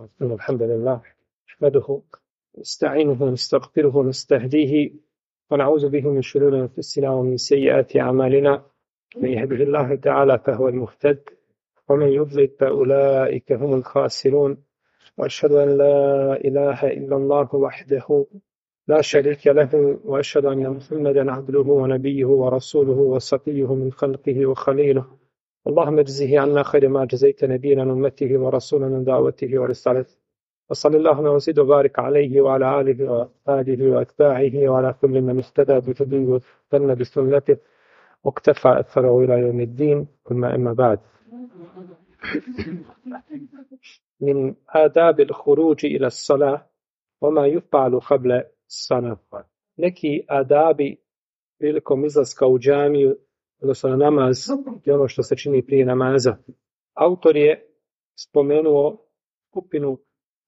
إن الحمد لله نحمده نستعينه ونستغفره ونستهديه ونعوذ به من شرور أنفسنا ومن سيئات أعمالنا. من يهده الله تعالى فهو المهتد ومن يضلل فأولئك هم الخاسرون. وأشهد أن لا إله إلا الله وحده لا شريك له وأشهد أن محمدا عبده ونبيه ورسوله وصفيه من خلقه وخليله. اللهم اجزه عنا خير ما جزيت نبينا من أمته ورسولا من دعوته ورسالته. وصلى الله وزد وبارك عليه وعلى آله وأصحابه وأتباعه وعلى كل من اهتدى بهديه واستنى بسنته واقتفى أثره إلى يوم الدين. ثم أما بعد، من آداب الخروج إلى الصلاة وما يفعل قبل الصلاة. Neki adabi prilikom izlaska u džamiju, odnosno na namaz, i ono što se čini prije namaza. Autor je spomenuo skupinu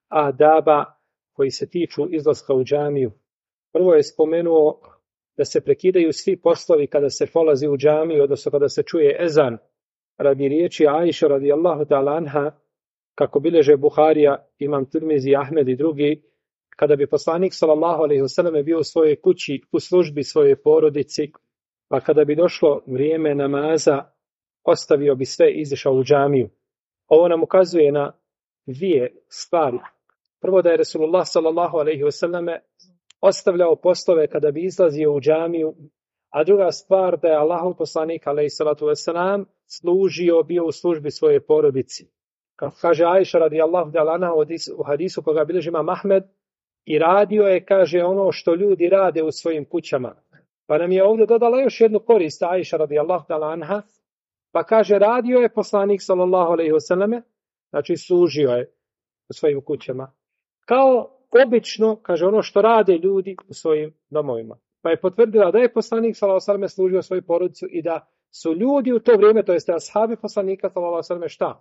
adaba koji se tiču izlaska u džamiju. Prvo je spomenuo da se prekidaju svi poslovi kada se polazi u džamiju, odnosno kada se čuje ezan, radi riječi Ajše radijallahu ta'ala anha, kako bileže Buharija, Imam Tirmizi, Ahmed i drugi, kada bi poslanik sallallahu alejhi ve selleme bio u svojoj kući u službi svoje porodici, pa kada bi došlo vrijeme namaza, ostavio bi sve i izišao u džamiju. Ovo nam ukazuje na dvije stvari. Prvo, da je Resulullah sallallahu alejhi ve selleme ostavljao poslove kada bi izlazio u džamiju, a druga stvar, da je Allahov poslanik alejhi salatu vesselam služio, bio u službi svoje porodici. Kao kaže Ajša radijallahu ta'ala anha u hadisu koga bilježi Imam Ahmed, i radio je, kaže, ono što ljudi rade u svojim kućama. Pa nam je ovdje dodala još jednu korist Ajša radijallahu ta'ala anha, pa kaže, radio je poslanik sallallahu alejhi ve selleme, znači služio je u svojim kućama. Kao obično, kaže, ono što rade ljudi u svojim domovima. Pa je potvrdila da je poslanik sallallahu alejhi ve selleme služio svoju porodicu i da su ljudi u to vrijeme, to jest ashabi poslanika sallallahu alejhi ve selleme, šta?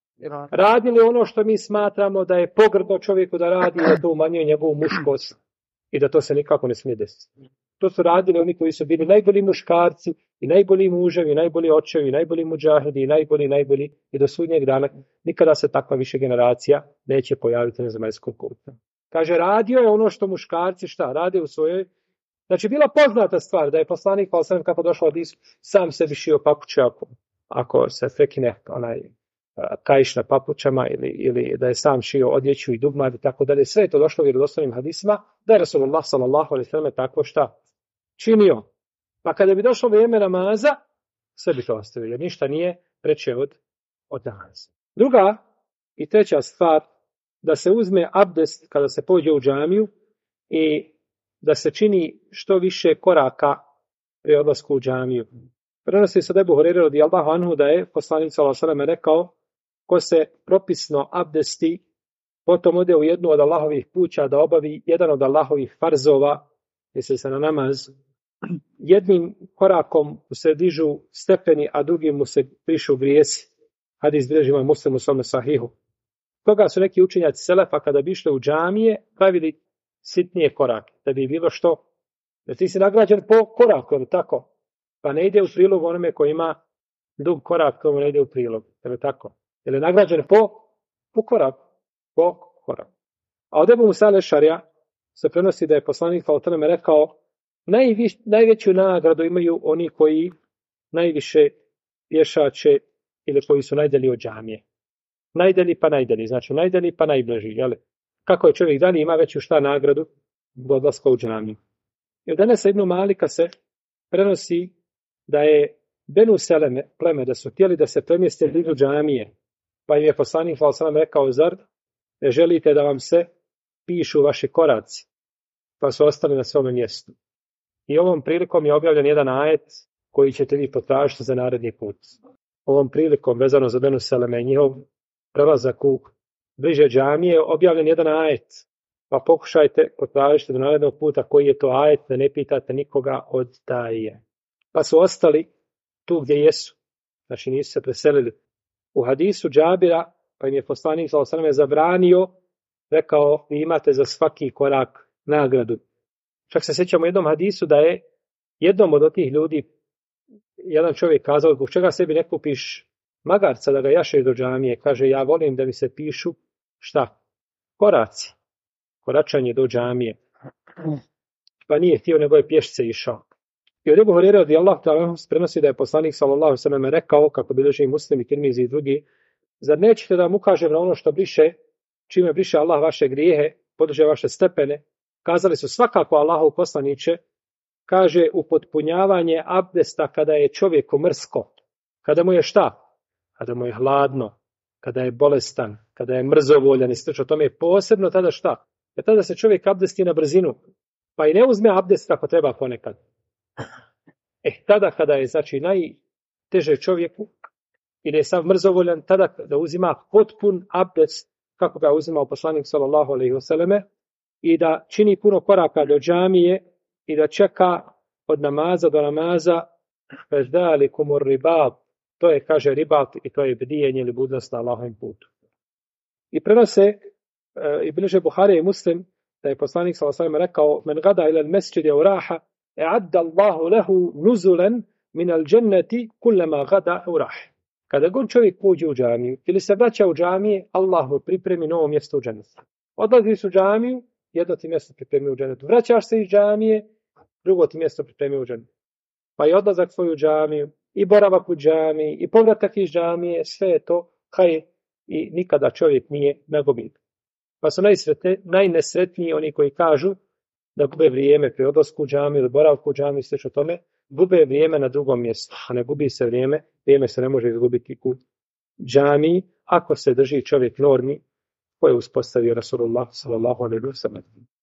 Radili ono što mi smatramo da je pogrdno čovjeku da radi, da to umanjuje njegovu muškost i da to se nikako ne smije desiti. To su radili oni koji su bili najbolji muškarci i najbolji muževi, i najbolji očevi, i najbolji muđahidi, i najbolji i do sudnjeg dana nikada se takva više generacija neće pojaviti na zemaljskom kutu. Kaže, radio je ono što muškarci šta rade u svojoj. Znači, bila poznata stvar da je poslanik, pa sam kako došlo od Isu, sam sebi šio papuče ako se prekine onaj kaiš na papučama ili da je sam šio odjeću i dugmad i tako dalje. Sve je to došlo u vjerodostojnim hadisima da je Rasulullah sallallahu alejhi ve selleme tako šta činio. Pa kada bi došlo vrijeme namaza, sve bi to ostavio, jer ništa nije preče od namaza. Druga i treća stvar, da se uzme abdest kada se pođe u džamiju i da se čini što više koraka pri odlasku u džamiju. Prenosi se od Ebu Hurajre radijallahu anhu da je poslanik sallallahu alejhi ve selleme rekao: ko se propisno abdesti, potom ode u jednu od Allahovih kuća da obavi jedan od Allahovih farzova, misli se na namaz, jednim korakom se dižu stepeni, a drugim mu se brišu grijesi. Hadis bilježi Imam Muslim u svome sahihu. Toga su neki učenjaci selefa kada bi išli u džamije pravili sitnije korake, da bi bilo što, jer ti si nagrađen po koraku, ili tako? Pa ne ide u prilog onome koji ima dug korak, tomu ne ide u prilog, ili tako? Jer je nagrađen po koraku. A od Ebu Musa al-Ešarija se prenosi da je poslanik sallallahu alejhi ve selleme rekao: najveću nagradu imaju oni koji najviše pješače ili koji su najdalji od džamije. Najdalji, znači najdalji pa najbliži. Jel? Kako je čovjek dalje, ima veću šta nagradu do odlaska u džamiju. I od danas Ibn Malika se prenosi da je Benu Seleme, pleme, da su htjeli da se premjeste blizu džamije. Pa im je poslanik sallallahu alejhi ve sellem rekao: zar ne želite da vam se pišu vaši koraci? Pa su ostali na svome mjestu. I ovom prilikom je objavljen jedan ajet koji ćete vi potražiti za naredni put. Ovom prilikom, vezano za Benu Seleme i njihov prelazak u bliže džamije, objavljen jedan ajet. Pa pokušajte potražiti do narednog puta koji je to ajet, da ne pitate nikoga od daje. Pa su ostali tu gdje jesu. Znači nisu se preselili. U hadisu Džabira, pa im je poslanik sallallahu alejhi ve selleme zabranio, rekao: vi imate za svaki korak nagradu. Čak se sjećamo jednom hadisu da je jednom od tih ljudi jedan čovjek kazao: zbog čega sebi ne kupiš magarca da ga jašeš do džamije? Kaže: ja volim da mi se pišu šta? koraci, koračanje do džamije. Pa nije htio, nego je pješce išao. I od Ebu Hureyre radijallahu ta'ala prenosi da je poslanik sallallahu alejhi ve sellem rekao, kako bilježi Muslim i Tirmizi i drugi, zar nećete da vam ukažem na ono što briše, čime briše Allah vaše grijehe, podiže vaše stepene? Kazali su svakako Allahov poslaniče, kaže upotpunjavanje abdesta kada je čovjeku mrsko, kada mu je šta? Kada mu je hladno, kada je bolestan, kada je mrzovoljan i slično tome je posebno tada šta? Jer tada se čovjek abdesti na brzinu, pa i ne uzme abdest kako treba ponekad. Tada kada je znači najteže čovjeku ili je sav mrzovoljan, tada da uzima potpun abdest kako ga uzimao poslanik sallallahu alejhi ve selleme i da čini puno koraka do džamije i da čeka od namaza do namaza, fezalikumur ribat, to je, kaže, ribat i to je bdijenje ili budnost na Allahovim putu. I prenose i bliže Buhari i Muslim da je poslanik sallallahu alejhi ve sellem rekao: men gada ila al-mesdžidi aw raha a'adda Allahu lahu nuzulan min al-jannati kullama gada aw raha. Kada god čovjek pođe u džamiju ili se vraća u džamije, Allah mu pripremi novo mjesto u džennetu. Odlaziš u džamiju, jedno ti mjesto pripremi u džennetu. Vraćaš se iz džamije, drugo ti mjesto pripremi u džennetu. Pa i odlazak svoju džamiju, i boravak u džamiji, i povratak iz džamije, sve je to hajr i nikada čovjek nije na gubitku. Pa su najnesretniji oni koji kažu da gube vrijeme pri odlasku u džamiju ili boravku u džamiju, slično tome, gube vrijeme na drugom mjestu, a ne gubi se vrijeme se ne može izgubiti u džamiji ako se drži čovjek normi koje je uspostavio Rasulullah sallallahu alejhi ve sellem.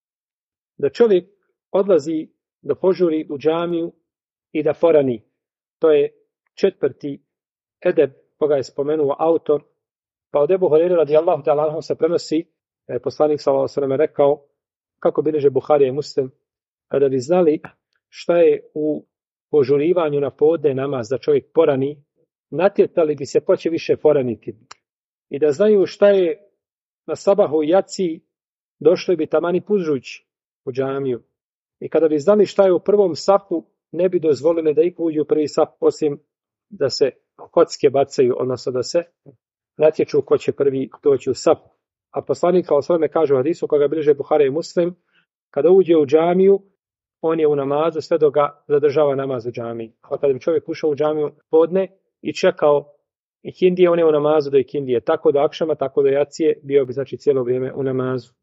Da čovjek odlazi, da požuri u džamiju i da porani. To je 4. edeb koga je spomenuo autor. Pa od Ebu Hureyre radijallahu ta'ala anhu se prenosi, poslanik sallallahu alejhi ve sellem rekao, kako bilježe Buharija i Muslim, kada bi znali šta je u požurivanju na podne namaz da čovjek porani, natjetali bi se poće više poraniti. I da znaju šta je na sabahu i jaci, došli bi tamani pužući u džamiju. I kada bi znali šta je u prvom safu, ne bi dozvolili da iko uđe u prvi saf, osim da se kocke bacaju, odnosno da se natječu ko će prvi doći u saf. A poslanik sallallahu alejhi ve sellem kaže u hadisu koga bilježe Buhari i Muslim, kada uđe u džamiju, on je u namazu sve dok ga zadržava namaz u džamiji. A kada bi čovjek ušao u džamiju podne i čekao ikindije, on je u namazu do ikindije. Tako do akšama, tako do jacije, bio bi znači cijelo vrijeme u namazu.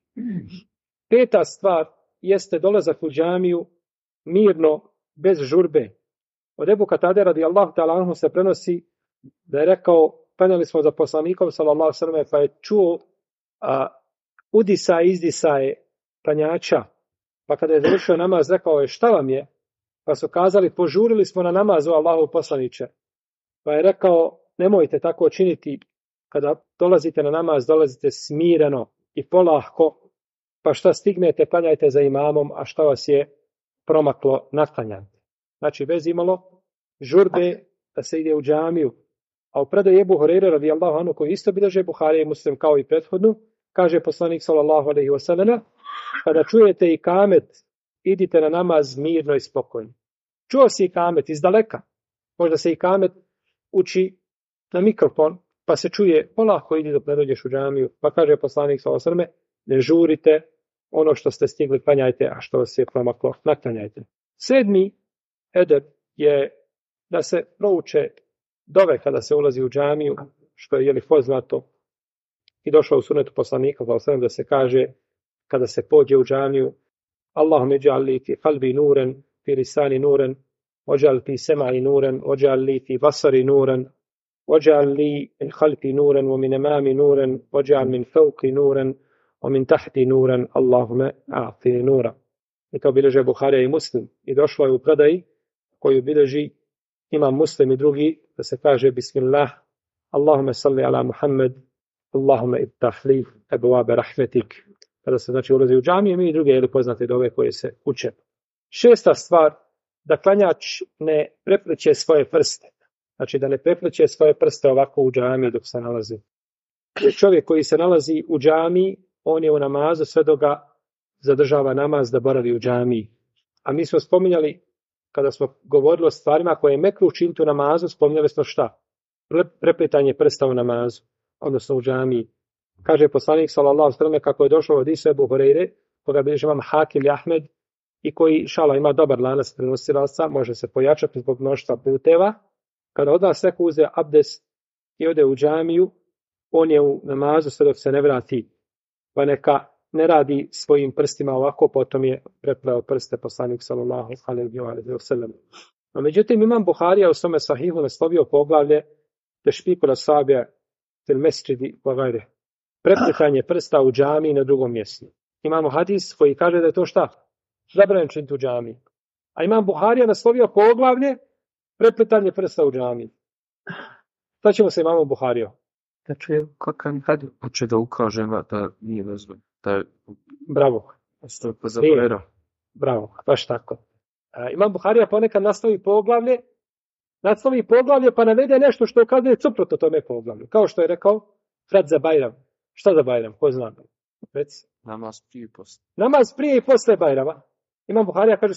5. stvar jeste dolazak u džamiju mirno, bez žurbe. Od Ebu Katade radijallahu ta'ala anhu se prenosi da je rekao, penjali smo za poslanikom sallallahu alejhi ve sellem, pa je čuo udisa i izdisaje klanjača. Pa kada je završio namaz, rekao je: šta vam je? Pa su kazali: požurili smo na namazu Allahov poslaniče. Pa je rekao: nemojte tako činiti, kada dolazite na namaz, dolazite smireno i polahko, pa šta stignete, klanjajte za imamom, a šta vas je promaklo, naklanjajte. Znači, bez imalo žurbe da se ide u džamiju. A u predaji Ebu Hureyre radijallahu anhu, koji isto bilježe Buhari i Muslim kao i prethodnu, kaže poslanik sallallahu alejhi ve sellem: kada čujete ikamet, idite na namaz mirno i spokojno. Čuo si ikamet iz daleka. Možda se ikamet uči na mikrofon, pa se čuje, polako idi dok ne dođeš u džamiju. Pa kaže poslanik sallallahu alejhi ve sellem: ne žurite, ono što ste stigli klanjajte, a što se promaklo naklanjajte. 7. edeb je da se prouče dove kada se ulazi u džamiju, što je poznato i došlo u sunetu poslanika sallallahu alejhi ve sellem da se kaže kada se pođe u džamiju: Allahumma ij'al li fi qalbi nuran, fi lisani nuran, waj'al fi sam'i nuran, waj'al li fi basari nuran, waj'al li min khalfi nuran wa min amami nuran, waj'al min fawqi nuran wa min tahti nuran, Allahumma a'ti nura. I to bilježe Buharija i Muslim. I došlo je u predaji koju bilježi Imam Muslim i drugi, da se kaže: Bismillah, Allahumma salli ala Muhammad, Allahumma iftah li abwaab rahmetik. Kada se znači ulazi u džamiju, mi i druge poznate dove koje se uče. 6. stvar, da klanjač ne prepliće svoje prste. Znači da ne prepliće svoje prste ovako u džamiji dok se nalazi. Čovjek koji se nalazi u džamiji, on je u namazu sve dok ga zadržava namaz da boravi u džamiji. A mi smo spominjali, kada smo govorili o stvarima koje je mekruh učiniti u namazu, spominjali smo šta? Preplitanje prsta u namazu, odnosno u džamiji. Kaže poslanik sallallahu alejhi ve sellem kako je došao od Ebu Hurajre, koga bilježi imam Hakim i Ahmed i koji inshallah ima dobar lanac prenosilaca, može se pojačati zbog mnoštva puteva. Kada od vas neko uze abdest i ode u džamiju, on je u namazu sve dok se ne vrati, pa neka ne radi svojim prstima ovako, potom je prepleo prste poslanik sallallahu alejhi ve sellem. No, međutim, imam Buharija u svome sahihu naslovio poglavlje tešpiku l-asabi' fil mesđidi wa gajrih. Preplitanje prsta u džamiji na drugom mjestu. Imamo hadis koji kaže da je to šta? Zabranjeno činiti u džamiji. A imam Buharija naslovio poglavlje preplitanje prsta u džamiji. Šta ćemo se imamo Buhario? Znači, kakav hadis hoće da ukaže da nije vezano. Bravo. Bravo, baš tako. Imam Buharija ponekad naslovi poglavlje pa navede nešto što ukazuje suprotno tome poglavlju. Kao što je rekao Fred za Bajram. Šta za Bajram? Ko zna? Reci. Namaz prije i posle. Namaz prije i posle Bajrama. Imam Buharija kaže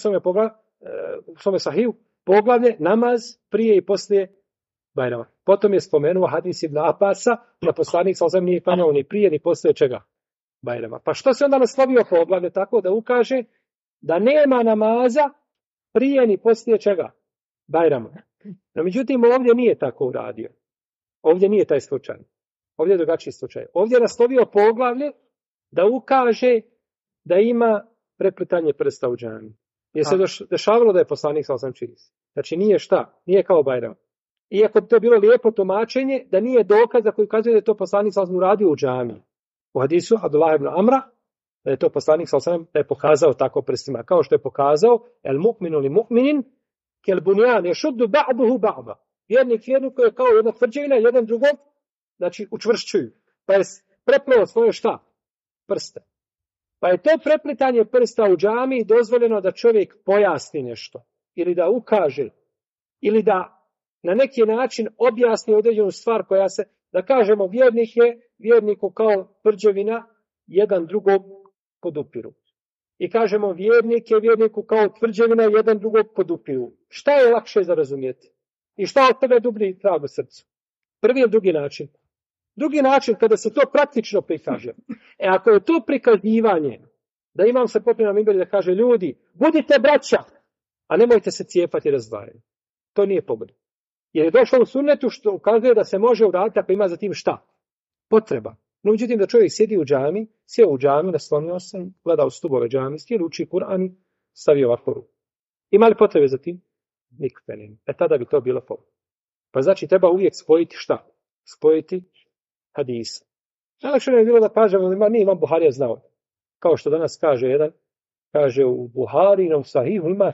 u svome sahiju poglavlje namaz prije i posle Bajrama. Potom je spomenuo hadis Ibn Abasa da poslanik sallallahu nije klanjao ni prije ni posle čega? Bajrama. Pa što se onda naslovio poglavlje tako da ukaže da nema namaza prije ni poslije čega? Bajrama. No, međutim, ovdje nije tako uradio. Ovdje nije taj slučaj. Ovdje je drugačiji slučaj. Ovdje je naslovio poglavlje da ukaže da ima preplitanje prsta u džamiji. Je se dešavalo da je poslanik sallallahu čini. Znači nije šta? Nije kao Bajram. Iako bi to bilo lijepo tumačenje, da nije dokaz za koji ukazuje da je to poslanik sallallahu uradio u džamiji. U hadisu Abdullah ibn Amra da je to poslanik sallallahu da je pokazao tako prstima. Kao što je pokazao el mu'minu li mu'minin kel bunjan yashuddu ba'duhu ba'da. Vjernik vjerniku je kao jedna tvrđevina, jedan drugog, znači učvršćuju. Pa je prepleo svoje šta? Prste. Pa je to preplitanje prsta u džamiji dozvoljeno da čovjek pojasni nešto. Ili da ukaže. Ili da na neki način objasni određenu stvar koja se, da kažemo vjerniku kao tvrđevina, jedan drugog podupiru. I kažemo vjerniku kao tvrđevina, jedan drugog podupiru. Šta je lakše za razumjeti? I šta od tebe dublji trag u srcu? Prvi ili drugi način? Drugi način kada se to praktično prikaže. Ako je to prikazivanje, da imam se popio na mimberi da kaže ljudi, budite braća, a nemojte se cijepati i razdvajati. To nije pogoda. Jer je došlo u sunnetu što ukazuje da se može uraditi ako ima za tim šta? Potreba. No, međutim, da čovjek sjedi u džami, sjeo u džami, naslonio se, gleda u stubove džamijske, uči Kur'an, stavio ovako ruku. Ima li potrebe za tim? Nikakve nema. Tada bi to bilo pogoda. Pa znači treba uvijek spojiti šta? Spojiti hadisa. Najlakše je bilo da kažemo, nije Imam Buharija znao. Kao što danas kaže jedan, kaže u Buharinom sahihu ima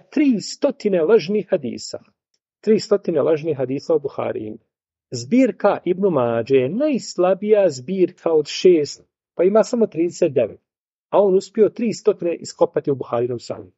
300 lažnih hadisa. 300 lažnih hadisa u Buharijinu. Zbirka Ibn Mađe je najslabija zbirka od 6, pa ima samo 39. A on uspio 300 iskopati u Buharinom sahihu.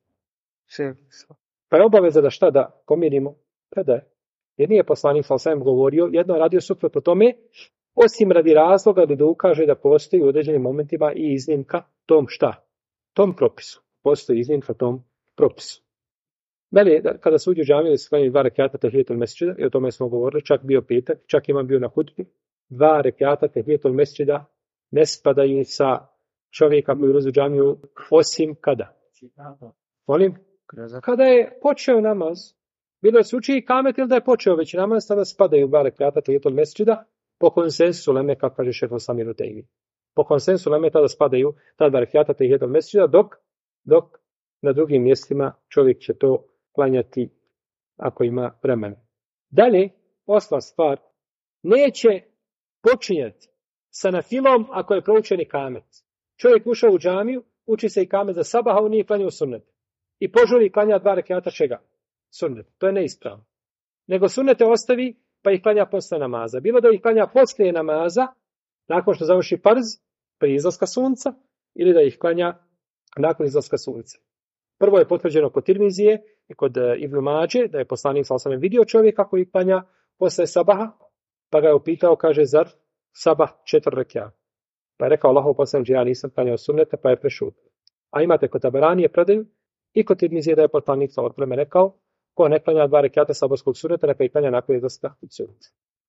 Pa je obaveza da šta da pomirimo? Predaje. Jer nije poslanik sallallahu govorio, jedno radio suprotno tome, osim radi razloga da ukaže da postoji u određenim momentima i iznimka tom šta? Tom propisu. Postoji iznimka tom propisu. Dalje, kada se uđe u džamiju, se klanjaju 2 rekata tehijetul mesđida, i o tome smo govorili, čak bio petak, čak imam bio na hudbi, 2 rekata tehijetul mesđida ne spadaju sa čovjeka koji ulazi u džamiju, osim kada? Molim? Kada je počeo namaz, bilo je se uči i kamet ili da je počeo već namaz, tada spadaju 2 rekata tehijetul mesđida, po konsensusu leme, kako kaže šejh Samir Utejmi. Po konsensusu leme tada spadaju ta 2 rekata tehijetul mesđida, dok na drugim mjestima čovjek će to klanjati ako ima vremena. Dalje, osma stvar, neće počinjati sa nafilom ako je proučen ikamet. Čovjek ušao u džamiju, uči se ikamet za sabah, a on nije klanjao sunnet. I požuri klanja 2 rekata čega? Sunnet. To je neispravno. Nego sunnete ostavi pa ih klanja posle namaza. Bilo da ih klanja poslije namaza, nakon što završi farz, prije izlaska sunca, ili da ih klanja nakon izlaska sunca. Prvo je potvrđeno kod Tirmizije i kod Ibn Mađe, da je poslanik sallallahu alejhi ve sellem vidio čovjeka koji klanja posle sabaha, pa ga je upitao, kaže, zar sabah 4 rekata? Pa je rekao Allahov poslanik, ja nisam klanjao sunnete, pa je prešutio. A imate kod Taberanije predaju i kod Tirmizije da je poslanik sallallahu alejhi ve sellem rekao, ko ne klanja 2 rekata saborskog sunneta, neka ih klanja nakon izlaska sunca.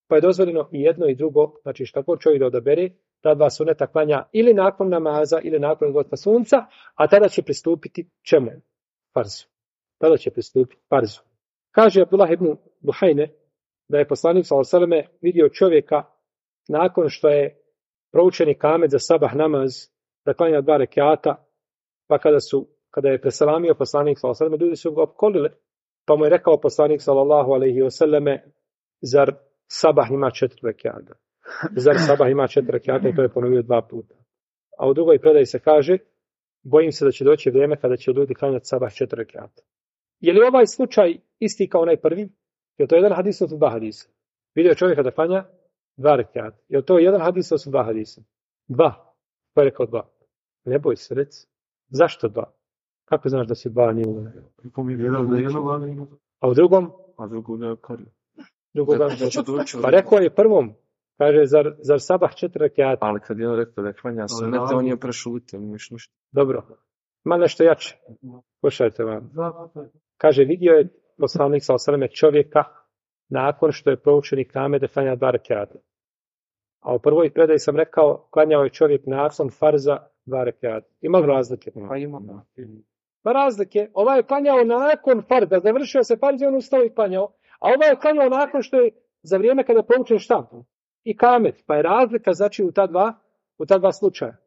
Pa je dozvoljeno i jedno i drugo, znači šta god čovjek da odabere, ta dva suneta klanja ili nakon namaza ili nakon izlaska sunca, a tada će pristupiti čemu? Farzu. Tada će pristupiti farzu. Kaže Abdullah ibn Buhajne da je poslanik sallallahu alejhi ve selleme vidio čovjeka nakon što je proučen ikamet za sabah namaz, da klanja 2 rekata, pa kada je preselamio poslanik sallallahu alejhi ve selleme, ljudi su ga opkolili, pa mu je rekao poslanik sallallahu alejhi ve selleme, zar sabah ima 4 rekata? Zar sabah ima 4 rekata? I to je ponovio 2 puta. A u drugoj predaji se kaže, bojim se da će doći vrijeme kada će ljudi klanjati sabah 4 rekata. Je li ovaj slučaj isti kao onaj prvi? Je to jedan hadis ili 2 hadisa? Vidio čovjeka da klanja 2 rekata. Je to jedan hadis ili 2 hadisa? 2. Pa je rekao 2. Ne boj se, reci. Zašto 2? Kako znaš da si 2 nije uvijek? A u drugom? A drugo da je kario. Pa rekao je prvom, kaže, zar sabah 4 rekata? Ali kad je on rekao da klanja sunete, on je prešutio. Dobro. Ima nešto jače. Slušajte vam. Kaže, vidio je poslanik sallallahu alejhi ve selleme čovjeka nakon što je proučen ikamet da klanja 2 rekata. A u prvoj predaji sam rekao, klanjao je čovjek nakon farza 2 rekata. Ima li razlike? Pa ima. Pa razlike. Ovaj je klanjao nakon farza, završio se farz i on ustao i klanjao. A ovaj je klanjao nakon što je za vrijeme kada je proučen šta? Ikamet. Pa je razlika znači u ta dva slučaja.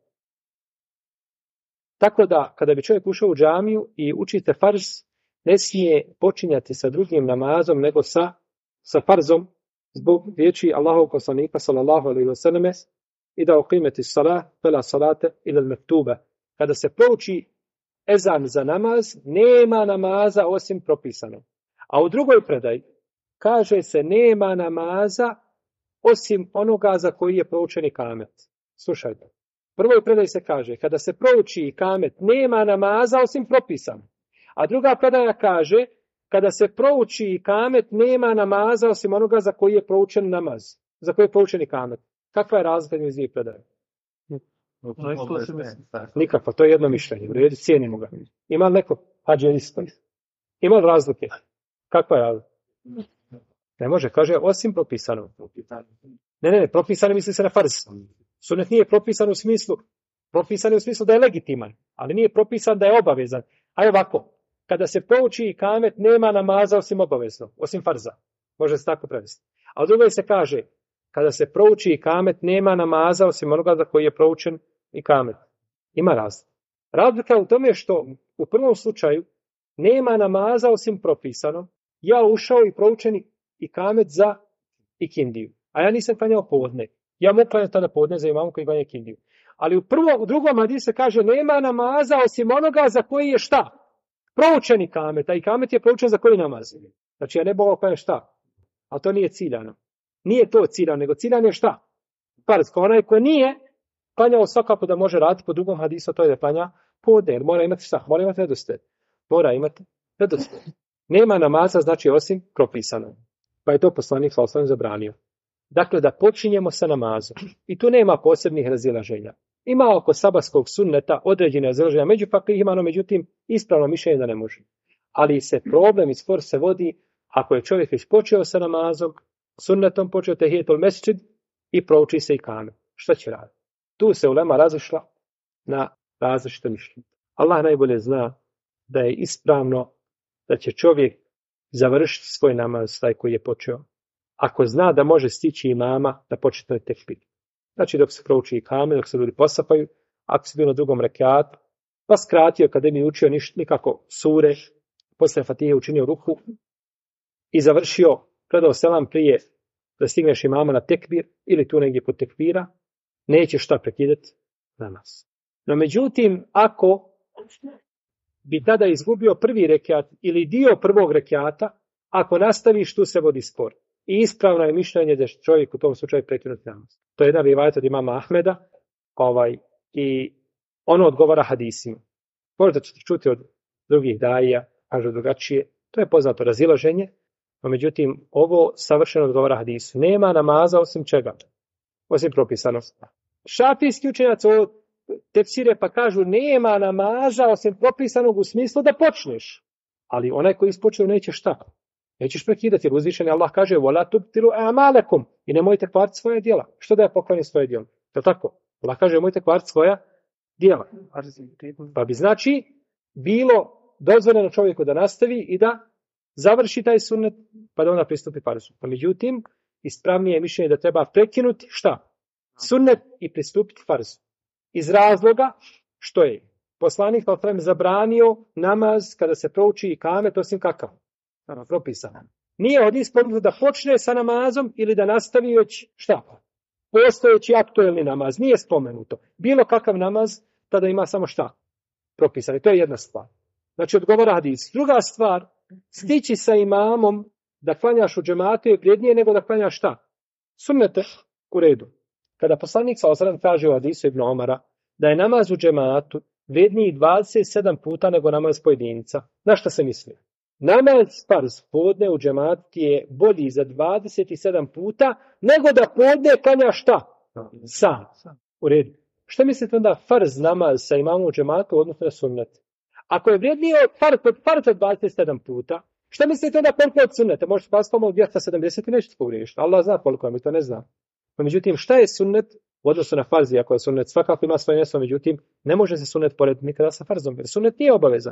Tako da, kada bi čovjek ušao u džamiju i učite farz, ne smije počinjati sa drugim namazom nego sa farzom, zbog riječi Allahovog poslanika sallallahu alejhi ve selleme, i da uqimeti salah fela salate ila al-maktuba. Kada se prouči ezan za namaz, nema namaza osim propisanog. A u drugoj predaji kaže se nema namaza osim onoga za koji je proučen ikamet. Slušajte. U prvoj predaji se kaže kada se prouči ikamet nema namaza osim propisanog. A druga predaja kaže kada se prouči ikamet nema namaza osim onoga za koji je proučen namaz. Za koji je proučen ikamet. Kakva je razlika između dvije predaje? Nikakva, to je jedno mišljenje. U redu, cijenimo ga. Ima li neko hadžerista? Ima li razlike? Kakva je razlika? Ne može, kaže osim propisano. Ne, propisano misli se na farz. Sunet nije propisan u smislu, propisan je u smislu da je legitiman, ali nije propisan da je obavezan. Ajde ovako, kada se prouči ikamet nema namaza osim obavezno, osim farza. Može se tako prevesti. A u drugoj se kaže, kada se prouči ikamet nema namaza osim onoga za koji je proučen ikamet. Ima razlika. Razlika je u tome što u prvom slučaju nema namaza osim propisano. Ja ušao i proučen ikamet za ikindiju. A ja nisam klanjao podne. Ja mogu klanjati tada podne za imamu koji klanja ikindiju. Ali u drugom hadisu se kaže nema namaza osim onoga za koji je šta? Proučen ikamet. A ikamet je proučen za koji namaz? Znači ja ne mogu klanjati šta? A to nije ciljano. Nije to ciljano, nego ciljano je šta? Farz. Onaj ko nije klanjao svakako da može raditi po drugom hadisu, to je da klanja podne. Jer mora imati šta? Mora imati redoslijed. Nema namaza znači osim propisano. Pa je to poslanik sallallahu alejhi ve sellem zabranio. Dakle, da počinjemo sa namazom. I tu nema posebnih razilaženja. Ima oko sabahskog sunneta određene razilaženja među fakihima, no međutim, ispravno mišljenje da ne može. Ali se problem i spor se vodi ako je čovjek već počeo sa namazom, sunnetom počeo tehijetul mesdžid i prouči se ikamet. Šta će raditi? Tu se ulema razišla na različite mišljenje. Allah najbolje zna da je ispravno da će čovjek završiti svoj namaz taj koji je počeo. Ako zna da može stići imama da počne tekbir. Znači dok se prouči ikamet, dok se ljudi posapaju, ako se bio na drugom rekatu, pa skratio kada mi učio nikako sure, posle Fatihe učinio ruku i završio, predao selam prije da stigneš imama na tekbir ili tu negdje kod tekbira, neće šta prekidati namaz. No međutim, ako bi tada izgubio prvi rekat ili dio prvog rekata, ako nastaviš, tu se vodi spor. I ispravno je mišljenje da će čovjek u tom slučaju prekinuti namaz. To je jedan rivajet od imama Ahmeda i ono odgovara hadisima. Možda ćete čuti od drugih daija, kažu drugačije. To je poznato razilaženje, no međutim ovo savršeno odgovara hadisu. Nema namaza osim čega? Osim propisanosti. Šafijski učenjaci ovo tefsire pa kažu nema namaza osim propisanog u smislu da počneš. Ali onaj koji ispočeo neće šta? Nećeš prekidati, jer uzvišeni Allah kaže وَلَا تُبْتِلُوا أَعْمَالَكُمْ i nemojte kvariti svoje djela. Što da je pokloni svoje djelo? Je li tako? Allah kaže nemojte kvariti svoja djela. Pa bi znači bilo dozvoljeno čovjeku da nastavi i da završi taj sunnet, pa da onda pristupi farzu. Pa međutim, ispravnije je mišljenje da treba prekinuti šta? Sunnet i pristupiti farzu. Iz razloga što je poslanik zabranio namaz kada se prouči ikamet osim kakav? Propisano. Nije od ispodnuto da počne sa namazom ili da nastavi već šta? Postojeći aktuelni namaz. Nije spomenuto. Bilo kakav namaz, tada ima samo šta? Propisano. To je jedna stvar. Znači odgovara hadis. Druga stvar, stići sa imamom da klanjaš u džematu je vrijednije nego da klanjaš šta? Sunnete u redu. Kada poslanik s.a.v. kaže u hadisu Ibn Omara da je namaz u džematu vrijedniji 27 puta nego namaz pojedinca. Na šta se misli? Namaz farz podne u džematu je bolji za 27 puta nego da podne klanjaš šta? Sam. U redu. Što mislite onda farz namaz sa imamom u džematu odnosno na sunnet? Ako je vrijednije farz od 27 puta, što mislite onda koliko od sunneta? Možete pa spomenu 270 i nećete pogriješiti. Allah zna koliko je, mi to ne znam. No, međutim, šta je sunnet u odnosu na farzi? Ako je sunnet svakako ima svoje mjesto, međutim, ne može se sunnet porediti nikada sa farzom, jer sunnet nije obavezan.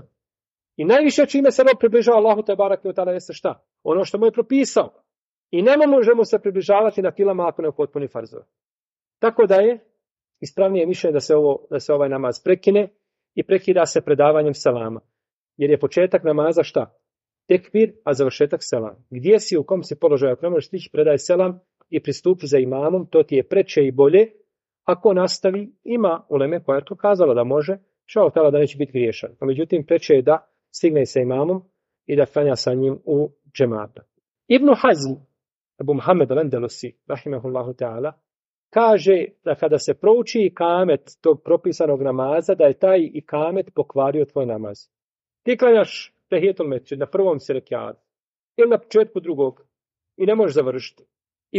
I najviše čime se rob približava Allahu te barake od tada jeste šta? Ono što mu je propisao. I ne možemo se približavati na kilama ako ne upotpuni farzove. Tako da je ispravnije mišljenje da se ovaj namaz prekine i prekida se predavanjem selama. Jer je početak namaza šta? Tekbir, a završetak selam. Gdje si, u kom si položaju? Ako ne možeš stići, predaj selam i pristupi za imamom, to ti je preče i bolje. Ako nastavi, ima uleme koja je to kazala da može, šao tela da neće biti griješan. A međutim, preče je da stigne sa imamom i da klanja sa njim u džematu. Ibn Hazm, Abu Muhammed al-Andalusi, rahimahullahu ta'ala, kaže da kada se prouči ikamet tog propisanog namaza, da je taj ikamet pokvario tvoj namaz. Ti klanjaš tehijetul mesdžid na prvom si rekiatu ili na početku drugog i ne možeš završiti. I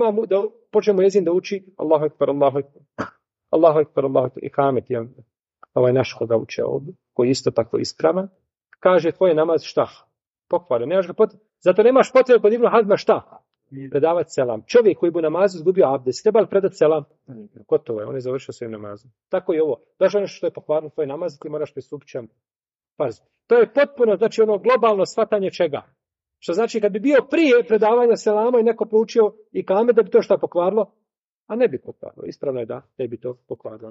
počne muezin da uči Allahu ekber, Allahu ekber, Allahu ekber, Allahu ekber, ikamet je ovaj naš koga uče ovdje, koji isto tako ispravan. Kaže tvoj namaz šta? Pokvario. Zato nemaš potrebe kod Ibn Hazma šta? Predavati selam. Čovjek koji bi u namazu izgubio abdest, treba li predati selam? Gotovo je, on je završio svojim namazom. Tako i ovo. Daš ono što je pokvarno tvoj namaz, ti moraš pristupiti čemu. Pazi. To je potpuno, znači ono globalno shvatanje čega. Što znači kad bi bio prije predavanja selama i neko proučio ikamet da bi to šta pokvarilo, a ne bi pokvarilo. Ispravno je da ne bi to pokvarilo.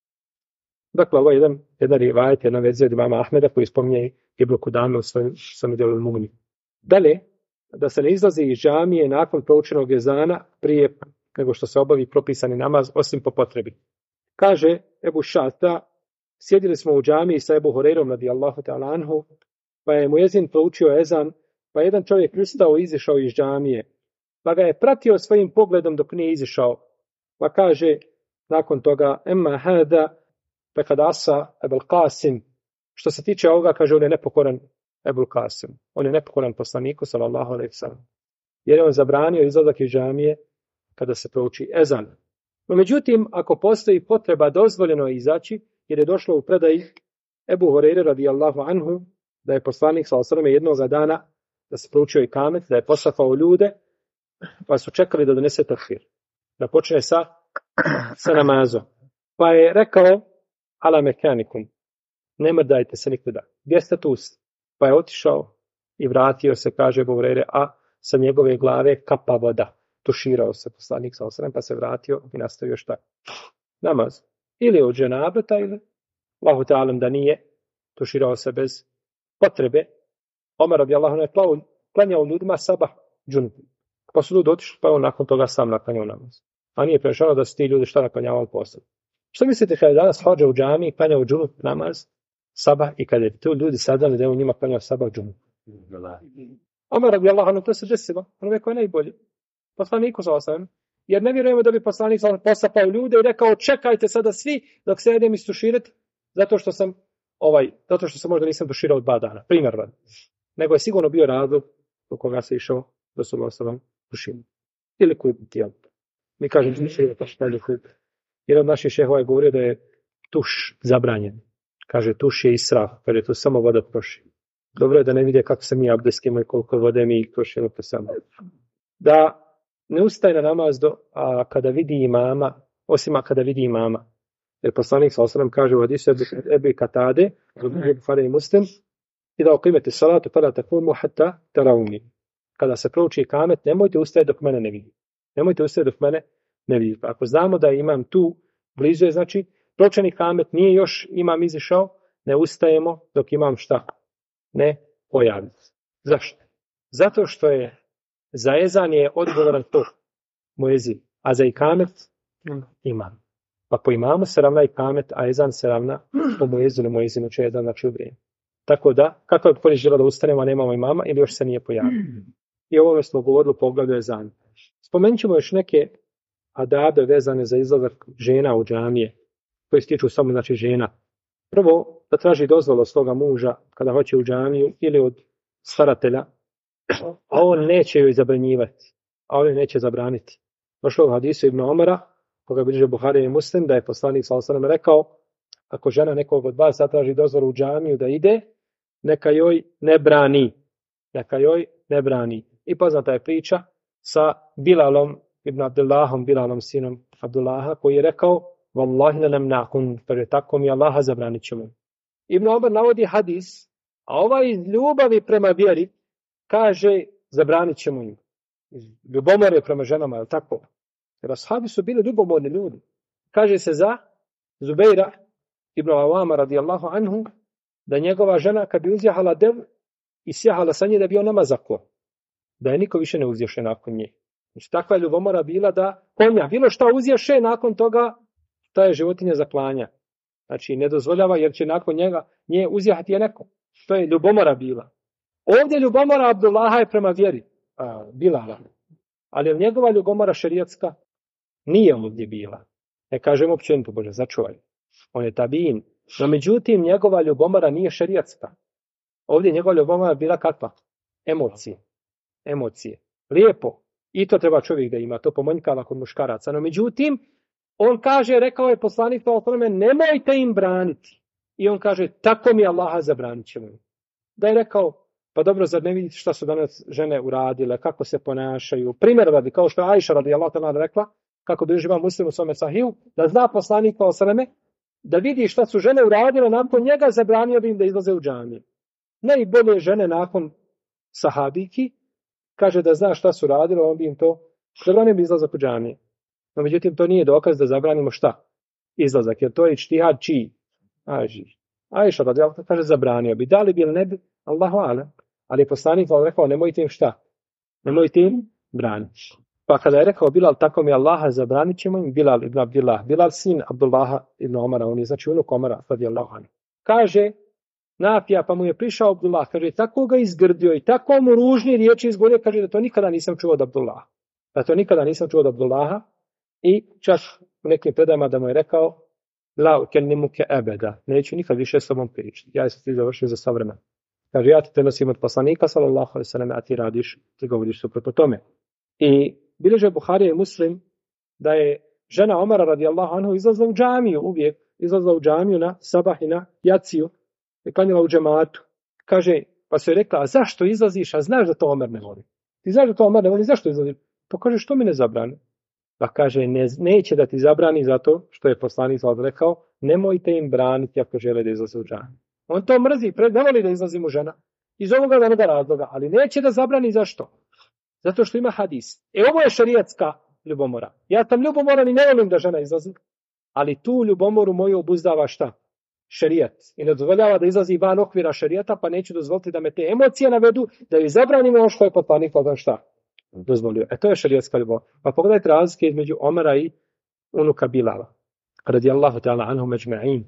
Dakle, ovo je jedan rivajet, jedna verzija od imama Ahmeda koji spominje Ibn Kudame u svojom djelu Mugni. Dalje, da se ne izlazi iz džamije nakon proučenog ezana prije nego što se obavi propisani namaz, osim po potrebi. Kaže Ebu Šata, sjedili smo u džamiji sa Ebu Hureyrom radijallahu ta'ala anhu, pa je muezin proučio ezan, pa jedan čovjek ustao i izišao iz džamije, pa ga je pratio svojim pogledom dok nije izišao, pa kaže nakon toga, emma hada pekad asa Ebul Qasim, što se tiče ovoga, kaže on je nepokoran Ebul Qasim, on je nepokoran poslaniku sallallahu alejhi ve sellem, jer je on zabranio izlazak iz džamije kada se prouči ezan. No međutim, ako postoji potreba, dozvoljeno je izaći, jer je došlo u predaji Ebu Hureyre radijallahu anhu, da je poslanik sallallahu alejhi ve sellem jednoga dana da se proučio ikamet, da je posafao ljude, pa su čekali da donese takbir, da počne sa namazom. Pa je rekao, ala mekanikum, ne mrdajte se nikuda, gdje ste tu? Pa je otišao i vratio se, kaže Ebu Hureyre, a sa njegove glave kapa voda. Tuširao se poslanik sallallahu alejhi ve sellem, pa se vratio i nastavio šta? Namaz. Ili od dženabeta, ili Allahu ta'alam da nije tuširao se bez potrebe. Omer radijallahu anhu je klanjao ljudima sabah džunup. Pa su ljudi otišli, pa je on nakon toga sam naklanjao namaz. A nije prešao da su ti ljudi šta naklanjavali posle. Što mislite kada je danas hođa u džami i klanjao džunup namaz sabah i kada je tu ljudi sadali da je u njima klanjao sabah džunup? Omer radijallahu anhu to se desilo. On rekao je najbolje. Poslaniku sallallahu alejhi ve sellem, jer ne vjerujemo da bi poslanik sallallahu alejhi ve sellem posapao ljude i rekao čekajte sada svi dok se idem istuširati zato što sam možda nisam tuširao 2 dana. Primjer radi. Nego je sigurno bio razlog do koga se išao da su sallallahu tuširati. Ili kupiti. Mi kažemo tuširati pa šta je kupiti. Jedan od naših šehova je govorio da je tuš zabranjen. Kaže tuš je israf, jer je to samo voda troši. dobro je da ne vide kako se mi abdeskimo i koliko vode mi trošimo po samo. Da ne ustaje na namaz kada vidi imama, osim kada vidi imama. Jer poslanik sallallahu alejhi ve sellem kaže u hadisu Ebu Katade, Buhari i Muslim, i da uqimete salatu fala taqumu hatta tarawni. Kada se prouči ikamet, nemojte ustajati dok mene ne vidi. Nemojte ustajati dok mene ne vidi. Pa ako znamo da imam tu blizu je, znači proučen ikamet, nije još imam izišao, ne ustajemo dok imam šta? Ne pojavi. Zašto? Zato što je za ezan je odgovoran to muezin, a za ikamet imam. Pa po imamu se ravna ikamet, a ezan se ravna po muezinu će jedan znači u vrijeme. Tako da, kako je pored žela da ustanemo, a nemamo imama, ili još se nije pojavio. I ovo smo govorili u poglavlju ezan. Spomenut ćemo još neke adabe vezane za izlazak žena u džamije, koji se tiču samo znači žena. Prvo, da traži dozvolu od svoga muža kada hoće u džamiju ili od staratelja, a on neće joj zabranjivati, a on neće zabraniti. Došlo u hadisu Ibn Omara, koga bilježe Buhari i Muslim, da je poslanik sallallahu alejhi ve sellem rekao, ako žena nekog od vas zatraži dozvolu u džamiju da ide, neka joj ne brani. Neka joj ne brani. I poznata je priča sa Bilalom ibn Abdullahom, Bilalom sinom Abdullaha, koji je rekao, Wallahi nam nakon, kaže, tako mi Allaha zabranit ćemo. Ibn Omar navodi hadis, a ovaj iz ljubavi prema vjeri kaže, zabranit ćemo im. Ljubomore prema ženama, je li tako? Jer ashabi su bili ljubomorni ljudi. Kaže se za Zubeira ibn Awama radijallahu anhu, da njegova žena kad bi uzjahala dev i sjahala sa nje da bi on namazako, da je niko više ne uzješe nakon nje. Znači takva je ljubomora bila da konja, bilo šta uzješe nakon toga, ta je životinja za klanja. Znači ne dozvoljava jer će nakon nje uzjahati je neko. To je ljubomora bila. Ovdje ljubomora Abdullaha je prema vjeri, Bilala. Ali njegova ljubomora šerijatska nije ovdje bila. Ne kažem općenito, Bože, začuvaj. On je tabin. No međutim, njegova ljubomora nije šerijatska. Ovdje njegova ljubomora bila kakva? Emocije. Lijepo. I to treba čovjek da ima. To pomanjkava kod muškaraca. No međutim, on kaže, rekao je poslanik sallallahu alejhi ve sellem, nemojte im braniti. I on kaže, tako mi Allaha zabranit ćemo im. Da je rekao, pa dobro, zar ne vidite šta su danas žene uradile, kako se ponašaju. Primjer radi, kao što je Ajša radijallahu ta'ala rekla, kako bi živa Muslim u svome sahiju, da zna poslanik sallallahu alejhi ve sellem, da vidi šta su žene uradile, nakon njega zabranio bi im da izlaze u džamiju. Najbolje žene nakon sahabiki, kaže da zna šta su radile, on bi im to zabranio bi izlazak u džamiju. No međutim, to nije dokaz da zabranimo šta? Izlazak, jer to je ištihad čiji? Ajša radijallahu kaže zabranio bi. Da li bi ili ne bi? Allahu alem. Ali je poslanik rekao, nemojte im šta? Nemojte im braniti. Pa kada je rekao Bilal, tako mi Allaha zabranit ćemo im, Bilal ibn Abdillah, Bilal sin Abdullaha ibn Omara, on je znači unuk Omara, radijallahu anhu. Kaže, Nafija, pa mu je prišao Abdullah, kaže, tako ga izgrdio i tako mu ružni riječi izgovorio, kaže da to nikada nisam čuo od Abdullaha. Da to nikada nisam čuo od Abdullaha i čak u nekim predajama da mu je rekao, la ukelnimuke ebeda, neću nikad više s tobom pričati. Ja sam ti završio za sav vremen. Kaže, ja ti prenosim od poslanika, sallallahu alejhi ve sellem, a ti radiš, ti govoriš suprotno tome. I bilježe Buharija i Muslim da je žena Omara radijallahu anhu izlazila u džamiju, uvijek izlazila u džamiju na sabah i na jaciju i klanjala u džematu. Kaže, pa su je rekla, a zašto izlaziš, a znaš da to Omer ne voli? Ti znaš da to Omer ne voli, zašto izlaziš? Pa kaže, što mi ne zabrani? Pa kaže, neće da ti zabrani zato što je poslanik rekao, nemojte im braniti ako žele da izlaze u džamiju. On to mrzi, ne voli da izlazi mu žena. Iz ovoga danoga razloga, ali neće da zabrani zašto? Zato što ima hadis. Ovo je šerijatska ljubomora. Ja tam ljubomoran i ne volim da žena izlazi, ali tu ljubomoru moju obuzdava šta? Šerijat. I ne dozvoljava da izlazi van okvira šerijata, pa neću dozvoliti da me te emocije navedu, da joj zabranimo ono što je poslanik šta? Dozvolio. To je šerijatska ljubomora. Pa pogledajte razlike između Omara i unuka Bilala. Radijallahu ta'ala anhu međme'in.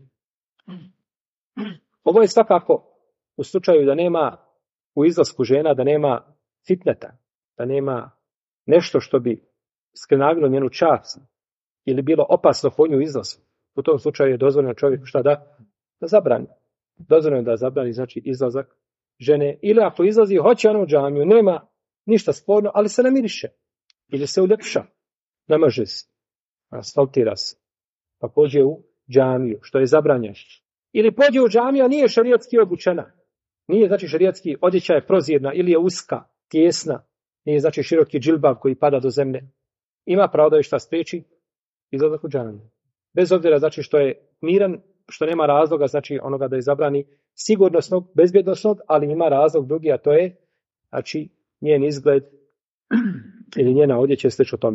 Ovo je svakako u slučaju da nema u izlasku žena, da nema fitneta, da nema nešto što bi skrnavilo njenu čast ili bilo opasno po nju izlazu. U tom slučaju je dozvoljeno čovjeku šta da zabrani. Dozvoljeno je da zabrani znači izlazak žene ili ako izlazi hoće ono u džamiju, nema ništa sporno, ali se namiriše ili se uljepša, namaže se, asfaltira se, pa pođe u džamiju, što je zabranjeno. Ili pođe u džamiju, a nije šerijatski obučena. Nije znači šerijatski odjeća je prozirna ili je uska, tijesna, nije znači široki džilbav koji pada do zemlje. Ima pravo da je šta spriječi izlazak u džamiju. Bez obzira znači što je miran, što nema razloga znači onoga da je zabrani sigurnosnog, bezbjednosnog, ali ima razlog drugi, a to je znači njen izgled ili njena odjeća slično tome.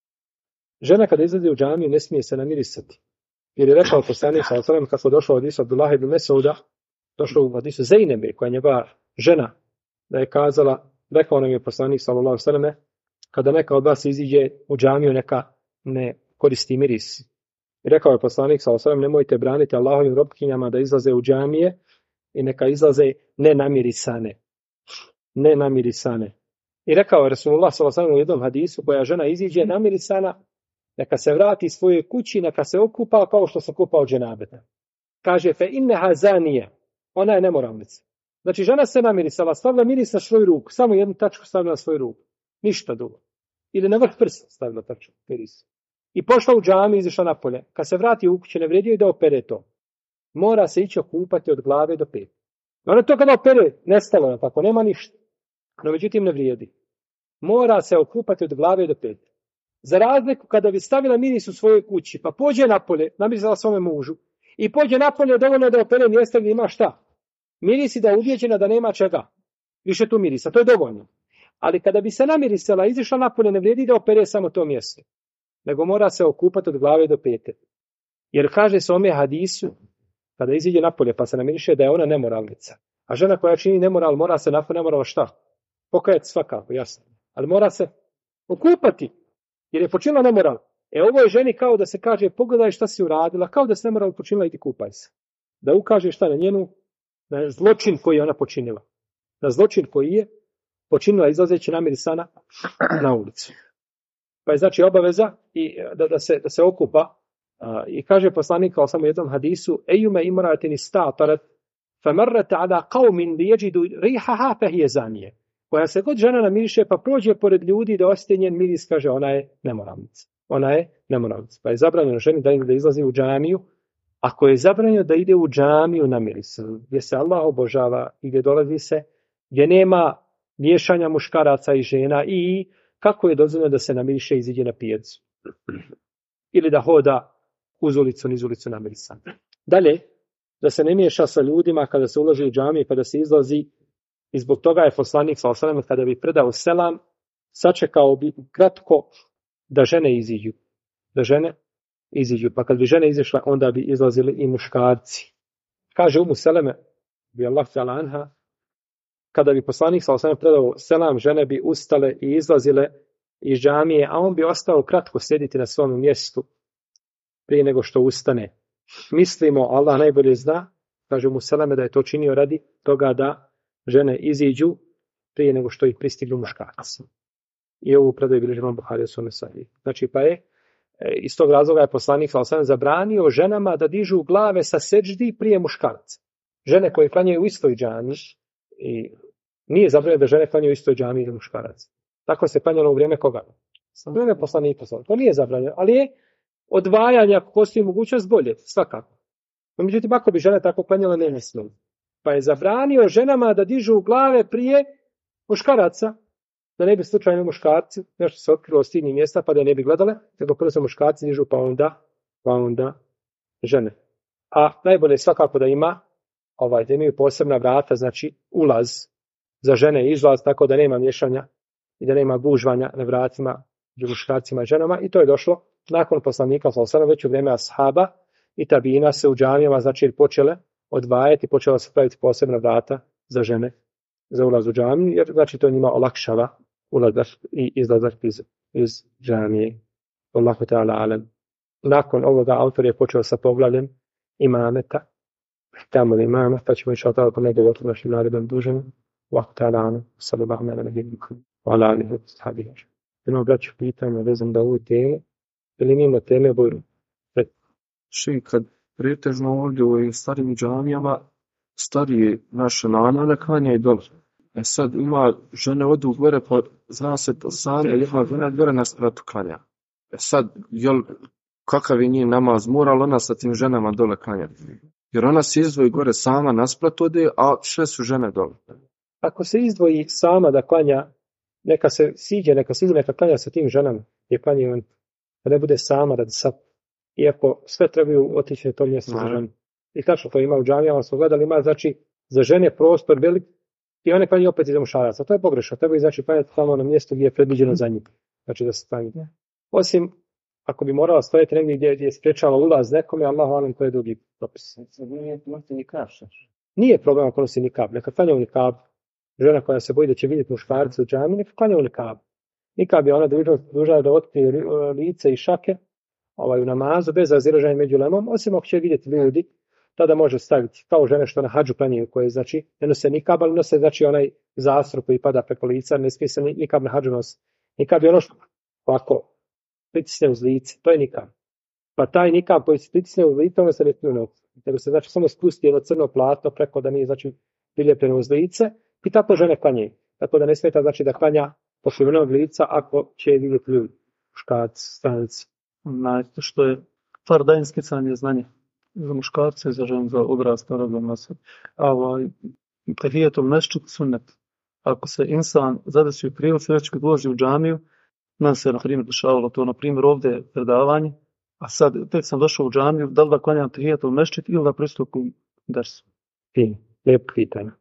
Žena kada izlazi u džamiju ne smije se namirisati. Jer je rekao poslanik sallallahu alejhi ve sellem kako došao od hadisu Abdullah ibn Mes'uda, došao u hadisu Zejnebe, koja je njegova žena, da je kazala, rekao nam je poslanik sallallahu alejhi ve selleme, kada neka od vas iziđe u džamiju, neka ne koristi miris. I rekao je poslanik sallallahu alejhi ve sellem, nemojte braniti Allahovim robkinjama da izlaze u džamije i neka izlaze nenamirisane. Nenamirisane. I rekao je Rasulullah sallallahu alejhi ve sellem u jednom hadisu, koja žena iziđe namirisana, neka se vrati svojoj kući, neka se okupa kao što se kupa od dženabeta. Kaže, fe inneha zanije, ona je nemoralnica. Znači, žena se namirisala, stavila miris na svoju ruku, samo jednu tačku stavila na svoju ruku, ništa drugo. Ili na vrh prsa stavila tačku miris. I pošla u džamiju, izišla napolje. Kad se vrati u kuću, ne vredi joj da opere to. Mora se ići okupati od glave do pete. Ona to kada opere, nestalo je, tako nema ništa. No, međutim, ne vrijedi. Mora se okupati od glave do pete. Za razliku kada bi stavila miris u svojoj kući, pa pođe napolje, namirisala svome mužu, i pođe napolje dovoljno da opere mjesta gdje ima šta? Mirisi da je ubijeđena da nema čega. Više tu mirisa, to je dovoljno. Ali kada bi se namirisala, izišla napolje, ne vrijedi da opere samo to mjesto. Nego mora se okupati od glave do pete. Jer kaže se ome hadisu, kada iziđe napolje pa se namiriše da je ona nemoralnica. A žena koja čini nemoral, mora se nemoral šta? Pokajati svakako, jasno. Ali mora se okupati. Jer je počinila nemoral. Ovo je ženi kao da se kaže, pogledaj šta si uradila, kao da se nemoral počinila i ti kupaj se. Da ukaže šta na njenu, na zločin koji je ona počinila. Na zločin koji je počinila izlazeći namirisana na ulicu. Pa je znači obaveza i da se okupa. I kaže poslanik kao samo jednom hadisu, ejume imratin istatarat, famarrat ala qaumin lijeđidu rihaha fahije zanije. Koja se god žena namiriše pa prođe pored ljudi da osjeti njen miris, kaže ona je nemoralnica. Ona je nemoralnica. Pa je zabranjeno ženi da izlazi u džamiju. Ako je zabranjeno da ide u džamiju namirisan, gdje se Allah obožava i gdje dolazi se, gdje nema miješanja muškaraca i žena i kako je dozvoljeno da se namiriše i iziđe na pijacu. Ili da hoda uz ulicu, niz ulicu namirisan. Dalje, da se ne miješa sa ljudima kada se ulazi u džamiju pa da se izlazi. I zbog toga je poslanik sallallahu alejhi ve sellem kada bi predao selam, sačekao bi kratko da žene iziđu. Da žene iziđu. Pa kad bi žene izišle, onda bi izlazili i muškarci. Kaže Umu Seleme, bi Allah ta'ala anha, kada bi poslanik sallallahu alejhi ve sellem predao selam, žene bi ustale i izlazile iz džamije, a on bi ostao kratko sjediti na svom mjestu prije nego što ustane. Mislimo, Allah najbolje zna, kaže Umu Seleme, da je to činio radi toga da žene iziđu prije nego što ih pristignu muškarci. I ovu predaju bilježi imam Buhari u svome sahih. Znači pa je iz tog razloga je poslanik sallallahu alejhi ve sellem zabranio ženama da dižu glave sa seđdi prije muškaraca. Žene koje klanjaju u istoj džamiji i nije zabranjeno da žene klanjaju u istoj džamiji za muškaraca. Tako se klanjalo u vrijeme koga? U vrijeme poslanika. To nije zabranjeno, ali je odvajanje ako postoji mogućnost bolje, svakako. No, međutim, ako bi žene tako klanjale, ne mislim. Pa je zabranio ženama da dižu glave prije muškaraca, da ne bi slučajno muškarci, nešto se otkrilo s tih mjesta, pa da ne bi gledale, nego prvo se muškarci dižu, pa onda žene. A najbolje je svakako da ima, da imaju posebna vrata, znači ulaz za žene i izlaz, tako da nema miješanja i da nema gužvanja na vratima među muškarcima i ženama. I to je došlo nakon poslanika, već u vrijeme ashaba i tabina se u džamijama, znači počele odvajati, počela se praviti posebna vrata za žene za ulaz u džamiju, jer znači to njima olakšava ulazak i izlazak iz džamije. Allahu ta'ala alem. Nakon ovoga autor je počeo sa poglavljem imameta, tamo li imama, pa ćemo inša Allah po nego gotovo našim naredom dužem. Allahu ta'ala alem. Sallallahu ala nabiyina wa ala alihi wa sahbihi. Imamo braću pitanja vezano da ovu temu, ili mimo teme boju. Kad pretežno ovdje u ovim starim džamijama starije naše nane klanja i dole. Sad ima žene odu gore, pa zna se to same, ima žene gore na spratu klanja. Sad, kakav je njih namaz, mora li ona sa tim ženama dole klanjati? Jer ona se izdvoji gore sama nasprat ode, a sve su žene dole. Ako se izdvoji sama da klanja, neka se siđe, neka klanja sa tim ženama, gdje klanjaju on, da ne bude sama radi sad. Iako sve trebaju otići na to mjesto za žene. I tačno to ima u džamijama, smo gledali, ima znači za žene prostor velik i one klanjaju opet za muškaraca. To je pogrešno, trebaju znači klanjati samo na mjestu gdje je predviđeno za njih. Znači da se klanjaju. Osim ako bi morala stojati negdje gdje je sprečava ulaz nekome, Allahu alem, to je drugi propis. Nije problem ako nosi nikab, neka klanja u nikab. Žena koja se boji da će vidjeti muškarca u džami, neka klanja u nikab. Nikab je ona dužna da otkrije lice i šake u namazu, bez razilaženja među lemom, osim ako će vidjeti ljudi, tada može staviti, kao žene što na hadžu klanjaju, koje znači ne nose nikab, ali nose znači onaj zastor koji pada preko lica, ne smije se nikab na hadžu nositi. Nikab je ono što ovako pritisne uz lice, to je nikab. Pa taj nikab koji se pritisne uz lice, ono se ne smije nositi. Nego se znači samo spusti jedno crno platno preko da nije znači priljepljeno uz lice i tako žene klanjaju. Tako da ne smeta znači da klanja pokrivenog lica ako će vidjeti ljudi, muškarci, stranci. Znate što je fardajn sticanje znanja za muškarce i za ženu, za odrasle rodom osobe. Tahijetul mesdžid sunnet. Ako se insan zadesi u prilici, već kad ulazi u džamiju, nam se na primjer dešavalo to, na primjer ovdje je predavanje, a sad tek sam došao u džamiju, da li da klanjam tahijetul mesdžid ili da pristupim dersu? Lijepo pitanje.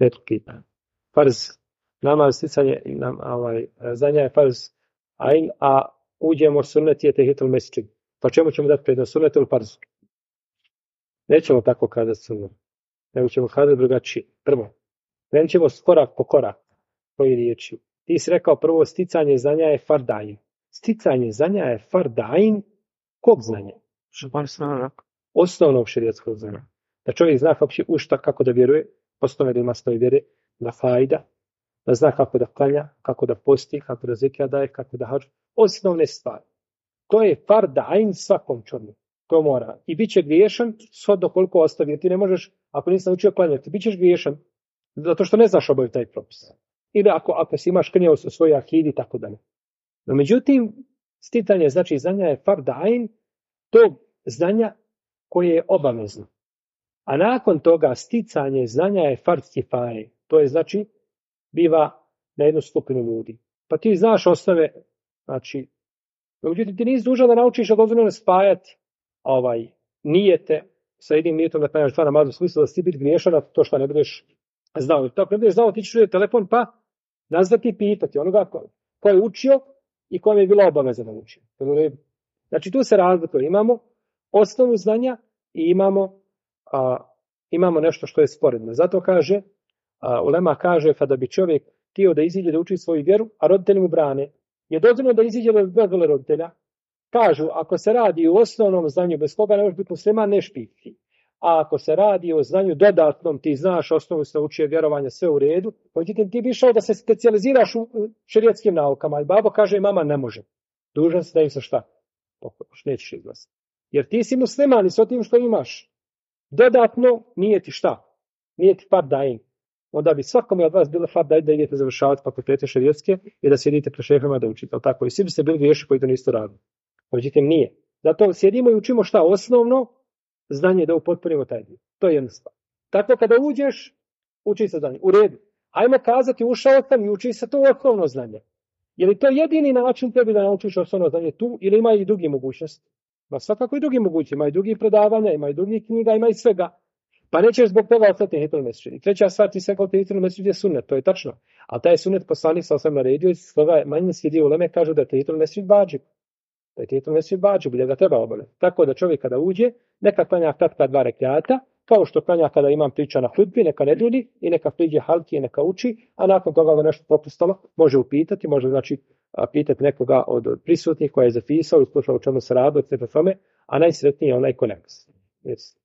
Farz, namaz sticanje znanja je farz ajn, a uđemo sunnet je tahijetul mesdžid. Pa čemu ćemo dati prednost, sunnetu ili farzu? Nećemo tako kazati sunnet, nego ćemo kazati drugačije. Prvo, krenut ćemo korak po korak koji riječi. Ti si rekao prvo, sticanje znanja je fardajn. Sticanje znanja je fardajn kog znanja? Osnovnog šerijatskog znanja. Da čovjek zna kako da vjeruje, osnove da ima svoje vjere, da fajda, da zna kako da klanja, kako da posti, kako da zekija daje, kako da hađu. Osnovne stvari. To je fardajn svakom čovjeku. To mora. I bit će griješan shodno koliko ostavi. Jer ti ne možeš, ako nisi naučio klanjati, bit ćeš griješan zato što ne znaš obaviti taj propis. Ili ako si imaš krnje u svojoj akidi, tako dalje. No međutim, sticanje znači znanja je fardajn tog znanja koje je obavezno. A nakon toga sticanje znanja je fard kifaje. To je znači biva na jednu skupinu ljudi. Pa ti znaš osnove, znači, međutim ti nisi dužan da naučiš dozvoljeno spajati nijete sa jednim nijetom da klanjaš dva namaza u smislu da si biti griješan na to što ne budeš znao. Tako ne budeš znao, ti ćeš uzeti telefon pa nazvati i pitati onoga ko je učio i kojem je bilo obaveza da uči. Znači tu se razlikuje. Imamo osnovu znanja i imamo nešto što je sporedno. Zato kaže, ulema kaže, kada bi čovjek htio da iziđe da uči svoju vjeru, a roditelji mu brane, je dozvoljeno da iziđe bez dozvole roditelja. Kažu, ako se radi o osnovnom znanju bez koga ne može biti musliman, ne špiti. A ako se radi o znanju dodatnom, ti znaš osnovu se naučio vjerovanja, sve u redu, međutim ti bi išao da se specijaliziraš u šerijatskim naukama. I babo kaže, mama ne može. Dužan si da im se šta? Pokoš, nećeš izglasati. Jer ti si musliman i s otim što imaš. Dodatno nije ti šta? Nije ti fardajn. Onda bi svakome od vas bilo fardajn da idete završavati fakultete šerijatske i da sjedite pred šefima da učite. Tako i svi biste bili griješi koji to niste radili. Međutim nije. Zato sjedimo i učimo šta? Osnovno znanje da upotpunimo taj dio. To je jedna stvar. Tako kada uđeš, uči se znanje. U redu. Ajmo kazati, ušao sam i uči se to osnovno znanje. Je li to jedini način tebi da naučiš osnovno znanje tu ili ima i drugi mogućnosti? Ma svakako i drugi mogućnosti. Ima i drugih predavanja, ima i drugih knjiga, ima i svega. Pa nećeš zbog toga ostati tahijetul mesdžid. I treća stvar, ti se rekao tahijetul mesdžid je sunnet, to je tačno. Ali taj sunnet poslanik sa osam naredio i svoga manjinski dio uleme kažu da je tahijetul mesdžid vadžib. Da je tahijetul mesdžid vadžib, da ga treba obavljati. Tako da čovjek kada uđe, neka klanja kratka 2 rekjata, kao što klanja kada imam priča na hudbi, neka ne dulji i neka priđe halki i neka uči, a nakon toga ga nešto propustalo, može upitati, može znači pitati nekoga od prisutnih koja je zapisao i slušao o čemu se radi, od tome, a najsretniji je onaj ko ne misli. Yes.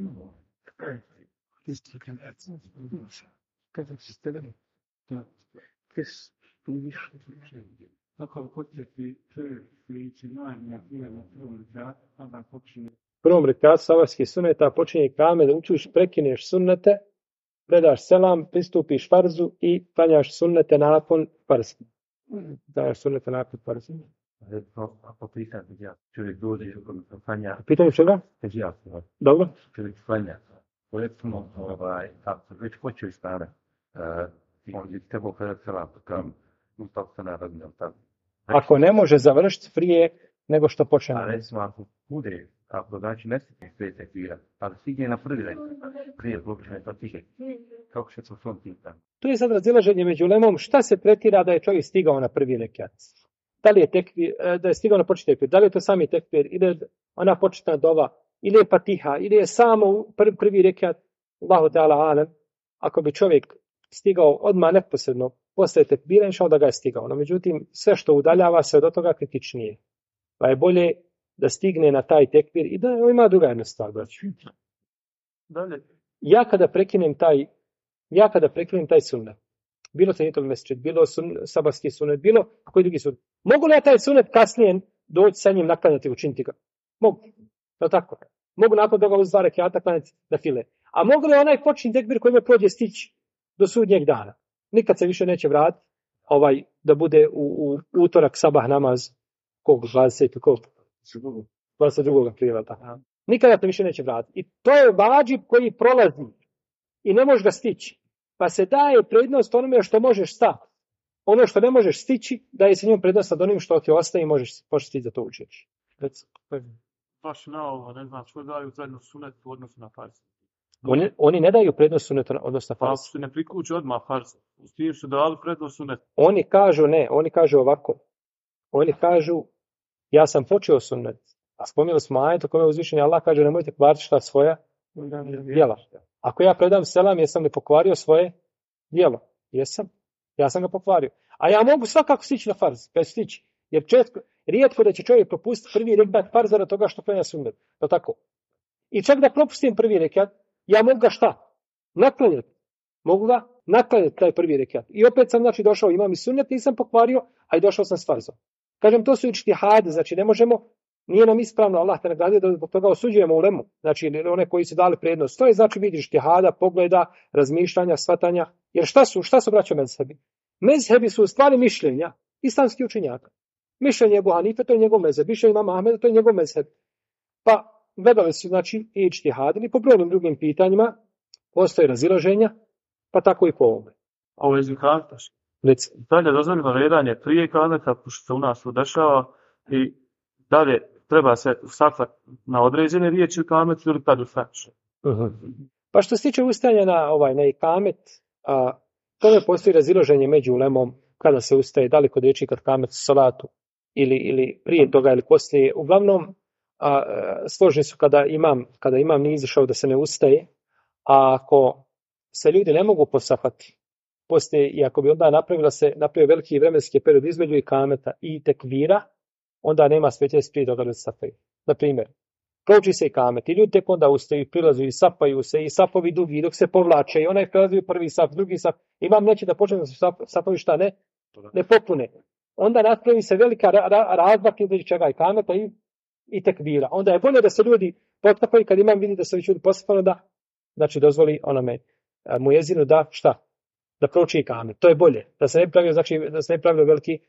Prvom rekatu sabarskih sunneta počinje kame da učiš, prekineš sunnete, predaš selam, pristupiš farzu i klanjaš sunnete nakon farza. Klanjaš sunnete nakon farza. recimo, ako pitan hijab, čovjek dođe i klanja Pitanje čega? hijab, Dobro. čovjek klanja. Recimo, ako već počeo stane, on je trebao predati selam, kam, to se naravno, tako. Ako ne može završiti prije nego što počne. A recimo, ako znači ne stigne sve tekbira, ali stigne na prvi rekat, prije zločine to stigne, kako će se u svom pitanju? Tu je sad razilaženje među ulemom šta se tretira da je čovjek stigao na prvi rekat. Da li je tekbir, da je stigao na početni tekbir, da li je to sami tekbir, ili je ona početna dova, ili je fatiha, ili je samo prvi rekat, Allahu ta'ala alem. Ako bi čovjek stigao odmah neposredno posle tekbira, inšao da ga je stigao. No, međutim, sve što udaljava se od toga kritičnije. Pa je bolje da stigne na taj tekbir i da ima druga jedna stvar. Dalje. Ja kada prekinem taj sunnet, bilo tahijetul mesdžid, bilo sabahski sunnet, bilo koji drugi sunnet, mogu li ja taj sunnet kasnije doći sa njim naklanjati, učiniti ga? Mogu. No tako. Mogu nakon toga uz 2 rekata klanjati na file. A mogu li onaj počinjen tekbir koji me prođe stići do sudnjeg dana? Nikad se više neće vratiti da bude u utorak sabah namaz kog 22. aprila. Nikada se više neće vratiti. I to je vađib koji prolazi i ne možeš ga stići. Pa se daje prednost onome što možeš stati. Ono što ne možeš stići, daje se njom prednost nad onim što ti ostaje i možeš stići da to učiš. Baš na ovo, ne znam, što daju zajedno sunet u odnosu na farz. Oni ne daju prednost sunetu odnosno na farz. Ako se ne priključi odmah farz, s tim su dali prednost sunetu. Oni kažu ovako. Oni kažu, ja sam počeo sunnet. A spomenuli smo ajet u kome uzvišeni Allah kaže, nemojte kvariti šta svoja djela. Ako ja predam selam, jesam li pokvario svoje djelo? Jesam. Ja sam ga pokvario. A ja mogu svakako stići na farz, bez stići. Jer rijetko da će čovjek propustiti prvi rekat farza od toga što klanja sunnet. To tako. I čak da propustim prvi rekat, ja mogu ga šta? Naklanjati. Mogu ga naklanjati taj prvi rekat. I opet sam došao, imam i sunnet, nisam pokvario, a i došao sam s farzom. Kažem, to su ičtihadi, znači ne možemo, nije nam ispravno, Allah te nagradio da zbog toga osuđujemo ulemu, znači one koji su dali prednost. To je znači vid ičtihada, pogleda, razmišljanja, shvatanja. Jer šta su braćo mezhebi? Mezhebi su u stvari mišljenja islamskih učenjaka. Mišljenje Ebu Hanife, to je njegov mezheb. Mišljenje imama Ahmeda, to je njegov mezheb. Pa gledali su znači i ičtihadili po brojnim drugim pitanjima, postoje razilaženja, pa tako i po ovome. A ovo je zikataš. Dalje dozvoljeno redanje prije kaneta, pošto se u nas udešava, i dalje treba se ustakvat na određene riječi kamet ili kad ustače. Pa što se tiče ustajanja na ikamet, tome postoji razilaženje među ulemom kada se ustaje, da li kod riječi kad kamet u salatu ili prije toga ili poslije. Uglavnom, složni su kada imam nije izašao da se ne ustaje, a ako se ljudi ne mogu posafati poslije, i ako bi onda napravio veliki vremenski period između ikameta i tekvira, onda nema smetnje prije toga da se safaju. Na primjer, prouči se ikamet i ljudi tek onda ustaju, prilazu i sapaju se i sapovi dugi dok se povlače i onaj prelazi prvi sap, drugi sap. Imam neće da počne da se sapovi šta ne popune. Onda napravi se velika razlika između čega ikameta i tekvira. Onda je bolje da se ljudi potapaju kad imam vidi da se već ljudi posapano da znači dozvoli onome mujezinu da šta? Da prouči ikamet. To je bolje. Da se ne pravi veliki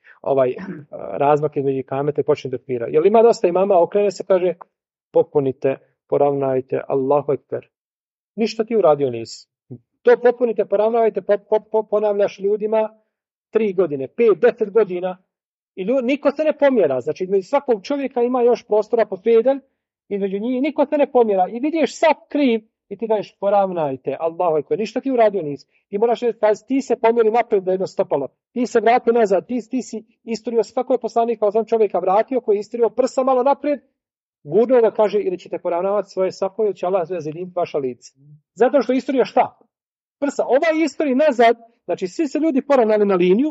razmak između ikameta i počne da tekvira. Jer ima dosta imama, okrene se, kaže popunite, poravnajte, Allahu ekber. Ništa ti uradio nisi. To popunite, poravnajte, ponavljaš ljudima 3 godine, 5, 10 godina i niko se ne pomjera. Znači, između svakog čovjeka ima još prostora po 5, između njih niko se ne pomjera. I vidiš sap kriv i ti kažeš poravnajte, Allahu ekber. Ništa ti uradio nisi. Ti moraš reći, ti se pomjeri naprijed da jedno stopalo. Ti se vratio nazad, ti si isturio, svako je poslanik kao čovjeka vratio koji je isturio prsa malo naprijed. Gurno ga kaže, ili ćete poravnavati svoje sapove, ili će Allah zjediniti vaša lice. Zato što istorio šta? Prsa. Ovaj istori nazad, znači svi se ljudi poravnali na liniju,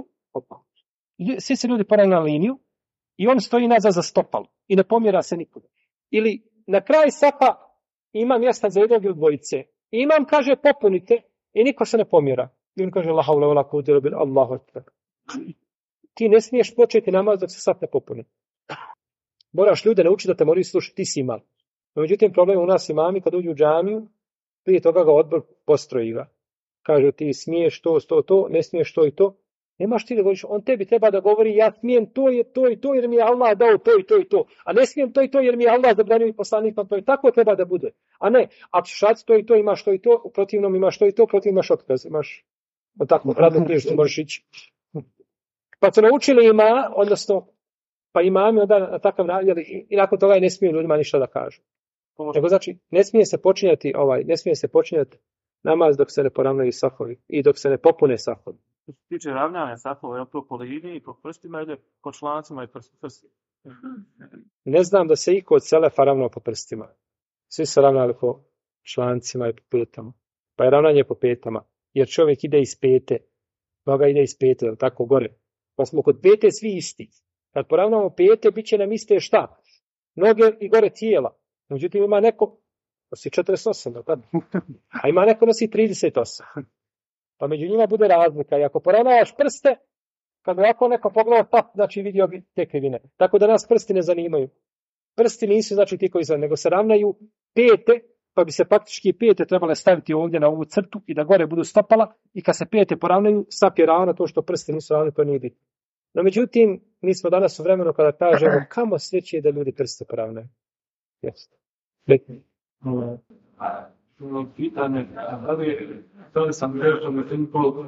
i on stoji nazad za stopalo i ne pomjera se nikuda. Ili na kraj sapa ima mjesta za jednog ili dvojice. I imam kaže popunite i niko se ne pomjera. I on kaže la havla wala kuvvete illa billah, Allahu ekber. Ti ne smiješ početi namaz dok se sap ne popuni. Moraš ljude naučiti da te moraju slušati, ti si imam. No, međutim, problem u nas imami kad uđu u džamiju, prije toga ga odbor postroji ga. Kaže ti smiješ to, ne smiješ to i to. Nemaš ti da govoriš, on tebi treba da govori ja smijem to i to jer mi je Allah dao to i to i to. A ne smijem to i to jer mi je Allah zabranio i poslanik to je. Tako treba da bude. A ne, ako ćeš raditi to i to, imaš to i to, u protivnom imaš to i to, protivnom imaš otkaz. Imaš tako, radno knjižicu možeš ići. Pa su naučili odnosno, pa imami onda na takav način, i nakon toga ne smiju ljudima ništa da kažu. Nego znači, ne smije se počinjati namaz dok se ne poravnaju safovi i dok se ne popune safovi. Što se tiče ravnanja safova, je to po liniji, po prstima ili po člancima i prstima? Ne znam da se iko od selefa ravnao po prstima. Svi su ravnali po člancima i po petama. Pa je ravnanje po petama. Jer čovjek ide iz pete. Noga ide iz pete, tako gore. Pa smo kod pete svi isti. Kad poravnamo pete, bit će nam iste šta? Noge i gore tijela. Međutim, ima neko nosi 48, a ima neko nosi 38. Pa među njima bude razlika. I ako poravnavaš prste, kad ovako neko pogleda, znači vidio bi te krivine. Tako da nas prsti ne zanimaju. Prsti nisu znači ti koji zanimaju, nego se ravnaju pete, pa bi se praktički pete trebale staviti ovdje na ovu crtu i da gore budu stopala i kad se pete poravnaju, stap je ravno, to što prsti nisu ravni, to nije bitno. No međutim, mi smo danas u vremenu kada kažemo kamo sreće da ljudi prste poravnaju. Jeste. Pitanje, da li sam grešao na tempo,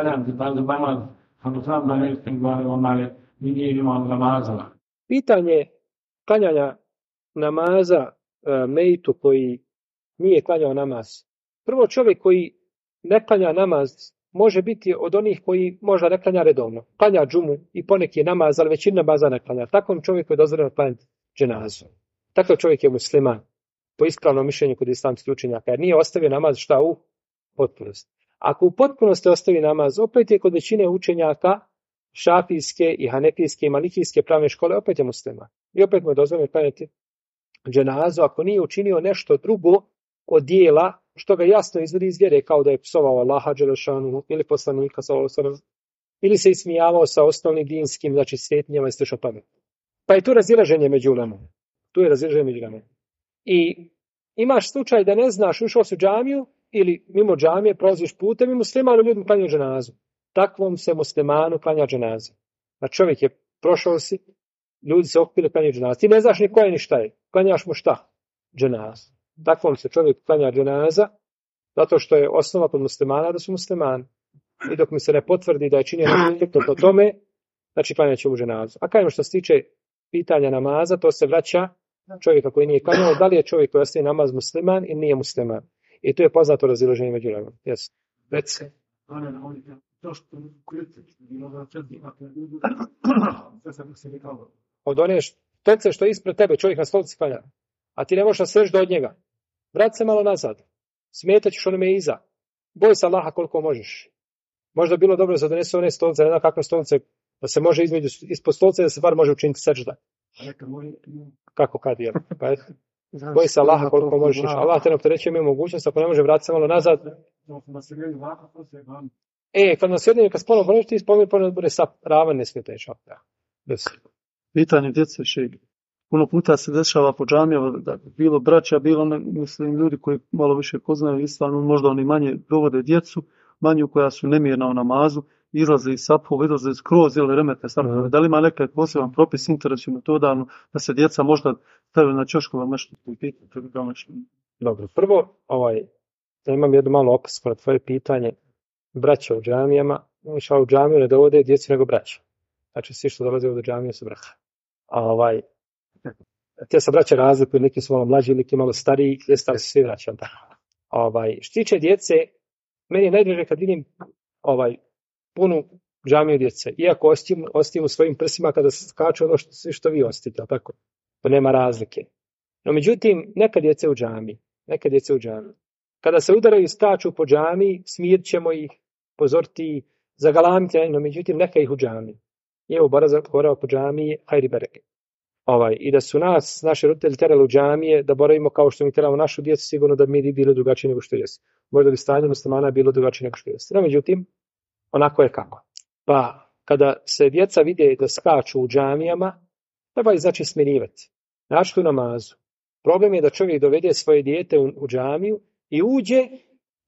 kako znam da ne nije imao namaza. Pitanje klanjanja namaza mejtu koji nije klanjao namaz. Prvo, čovjek koji ne klanja namaz može biti od onih koji možda ne klanja redovno. Klanja džumu i poneki namaz, ali većina namaza ne klanja. Takvom čovjeku je dozvoljeno klanjati dženazu. Takav čovjek je musliman. Po ispravnom mišljenju kod islamskih učenjaka, jer nije ostavio namaz šta u potpunosti. Ako u potpunosti ostavi namaz, opet je kod većine učenjaka šafijske i hanefijske i malikijske pravne škole, opet je musliman. I opet mu je dozvoljeno klanjati dženazu ako nije učinio nešto drugo od dijela što ga jasno izvodi iz vjere, kao da je psovao Allaha dželešanu ili poslanika ili se ismijavao sa osnovnim dinskim, znači svetnjama i slično tome. Pa je tu razilaženje među ulemom. I imaš slučaj da ne znaš, ušao si u džamiju ili mimo džamije prolaziš putem i muslimanu ljudima klanjaju dženazu. Takvom se muslimanu klanja dženaza. Znači čovjek je prošao si, ljudi se okupili klanjaju dženaza. Ti ne znaš ni ko je ni šta je. Klanjaš mu šta? Dženazu. Takvom se čovjek klanja dženaza zato što je osnova kod muslimana da su muslimani. I dok mi se ne potvrdi da je činjeno o tome, znači klanjat će mu dženazu. A kao što se tiče pitanja namaza, to se vraća čovjeka koji nije klanjao, da li je čovjek koji ostaje namaz musliman ili nije musliman. I to je poznato razilaženje među ljudima. Yes. Već se. Od one štece što je ispred tebe, čovjek na stolici klanja, a ti ne možeš nasreći do od njega. Vrat se malo nazad. Smetat ćeš onome iza. Boj se Allaha koliko možeš. Možda bilo dobro da donese one stolice, ne znam kakve stolice, da se može ispod stolice da se bar može učiniti sežda. Kako kad je? Pa boj se Allaha koliko možeš. Allah te ne opterećuje mi mogućnost, ako ne može vratiti se malo nazad. Kad nas jedini, kad spolno poneći, ti spomeni bude sap, ravan ne smije teći. Pitanje djece šeg. Puno puta se dešava po džamijama, da bilo braća, bilo mislim, ljudi koji malo više poznaju islam, možda oni manje dovode djecu, manju koja su nemirna u namazu, izlaze iz sapova, izlaze skroz ili remete sapove. Da li ima neka poseban propis interesu to da se djeca možda stavili na čoškova nešto pitati? Dobro, prvo, ja imam jednu malu opasku na tvoje pitanje. Braća u džamijama, u džamiju ne dovode djecu nego braća. Znači, svi što dolaze u džamiju su braća. Te se braća razlikuju, neki su malo mlađi, neki malo stariji, ali svi braća. Što tiče djece, meni je najdraže kad vidim punu džamiju djece. Iako ostim u svojim prsima kada se skaču ono što vi ostite, tako? Pa nema razlike. No, međutim, neka djece u džamiji. Kada se udaraju i skaču po džamiji, smirit ćemo ih, pozoriti, zagalamiti, no međutim, neka ih u džamiji. I evo, borava po džamiji, hajri bereke. I da su naši roditelji terali u džamije, da boravimo kao što mi teramo našu djecu, sigurno da mi bilo drugačije nego što jesi. Možda bi stanje muslimana bilo drugačije nego što jesi. No, međutim, onako je kako. Pa, kada se djeca vide da skaču u džamijama, treba ih znači smirivati. Naći u namazu. Problem je da čovjek dovede svoje dijete u džamiju i uđe,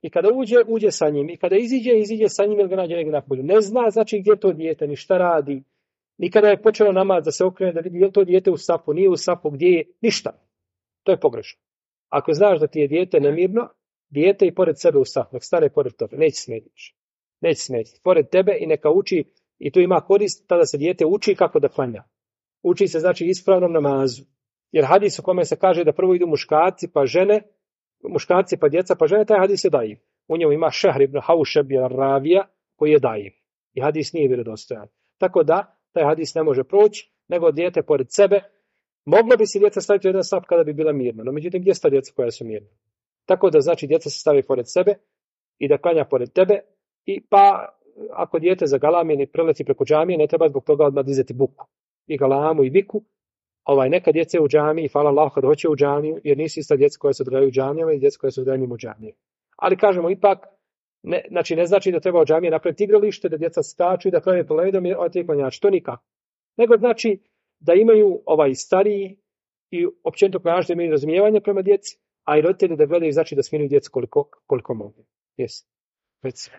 I kada uđe sa njim. I kada iziđe sa njim ili ga nađe negdje na polju. Ne zna znači gdje to dijete, ni šta radi. Ni kada je počelo namaz da se okrene da vidi je li to dijete u safu, nije u safu, gdje je, ništa. To je pogrešno. Ako znaš da ti je dijete nemirno, dijete i pored sebe u safu, nek stane pored toga, neće smetiti. Pored tebe i neka uči, i tu ima korist, tada se dijete uči kako da klanja. Uči se znači ispravnom namazu. Jer hadis u kome se kaže da prvo idu muškarci pa žene, muškarci pa djeca pa žene, taj hadis je dajiv. U njemu ima Šehr ibn Haušeb Ravija koji je dajiv. I hadis nije vjerodostojan. Tako da, taj hadis ne može proći, nego dijete pored sebe. Moglo bi se djeca staviti u jedan saf kada bi bila mirna, no međutim gdje sta djeca koja su mirna? Tako da znači djeca se stavi pored sebe i da klanja pored tebe, i pa ako dijete zagalami ili preleti preko džamije, ne treba zbog toga odmah dizati buku i galamu i viku. Neka djece u džamiji, hvala Allahu kad hoće u džamiju, jer nisu ista djeca koja se odgajaju u džamijama i djeca koja se odgajaju mimo džamije. Ali kažemo ipak, ne znači da treba u džamije napraviti igralište, da djeca skaču i da klanje po ledu, ti klanjači, to nikako. Nego znači da imaju stariji i općenito klanjači da imaju razumijevanje prema djeci, a i roditelji da gledaju znači da smiruju djecu koliko mogu. Yes. Reci.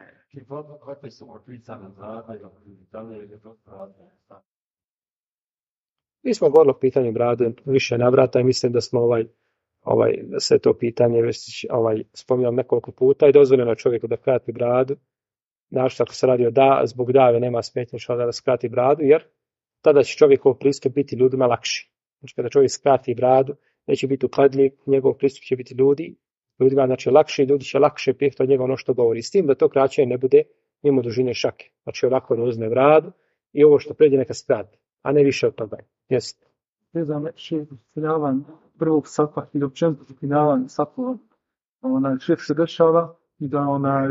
Mi smo govorili o pitanju brade više navrata i mislim da smo da se to pitanje već spominjao nekoliko puta i dozvoljeno čovjeku da krati bradu. Našto ako se radi zbog dave nema smetnje da skrati bradu, jer tada će čovjekov pristup biti ljudima lakši. Znači kada čovjek skrati bradu, neće biti upadljiv, njegov pristup će biti ljudima znači lakši, ljudi će lakše prijeti od njega ono što govori. S tim da to kraćenje ne bude mimo dužine šake. Znači ovako da uzme bradu i ovo što pređe neka skrati, a ne više od toga. Jeste. Ne znam, ispunjavan prvog safa ili općenito ispunjavan safa, što se dešava i da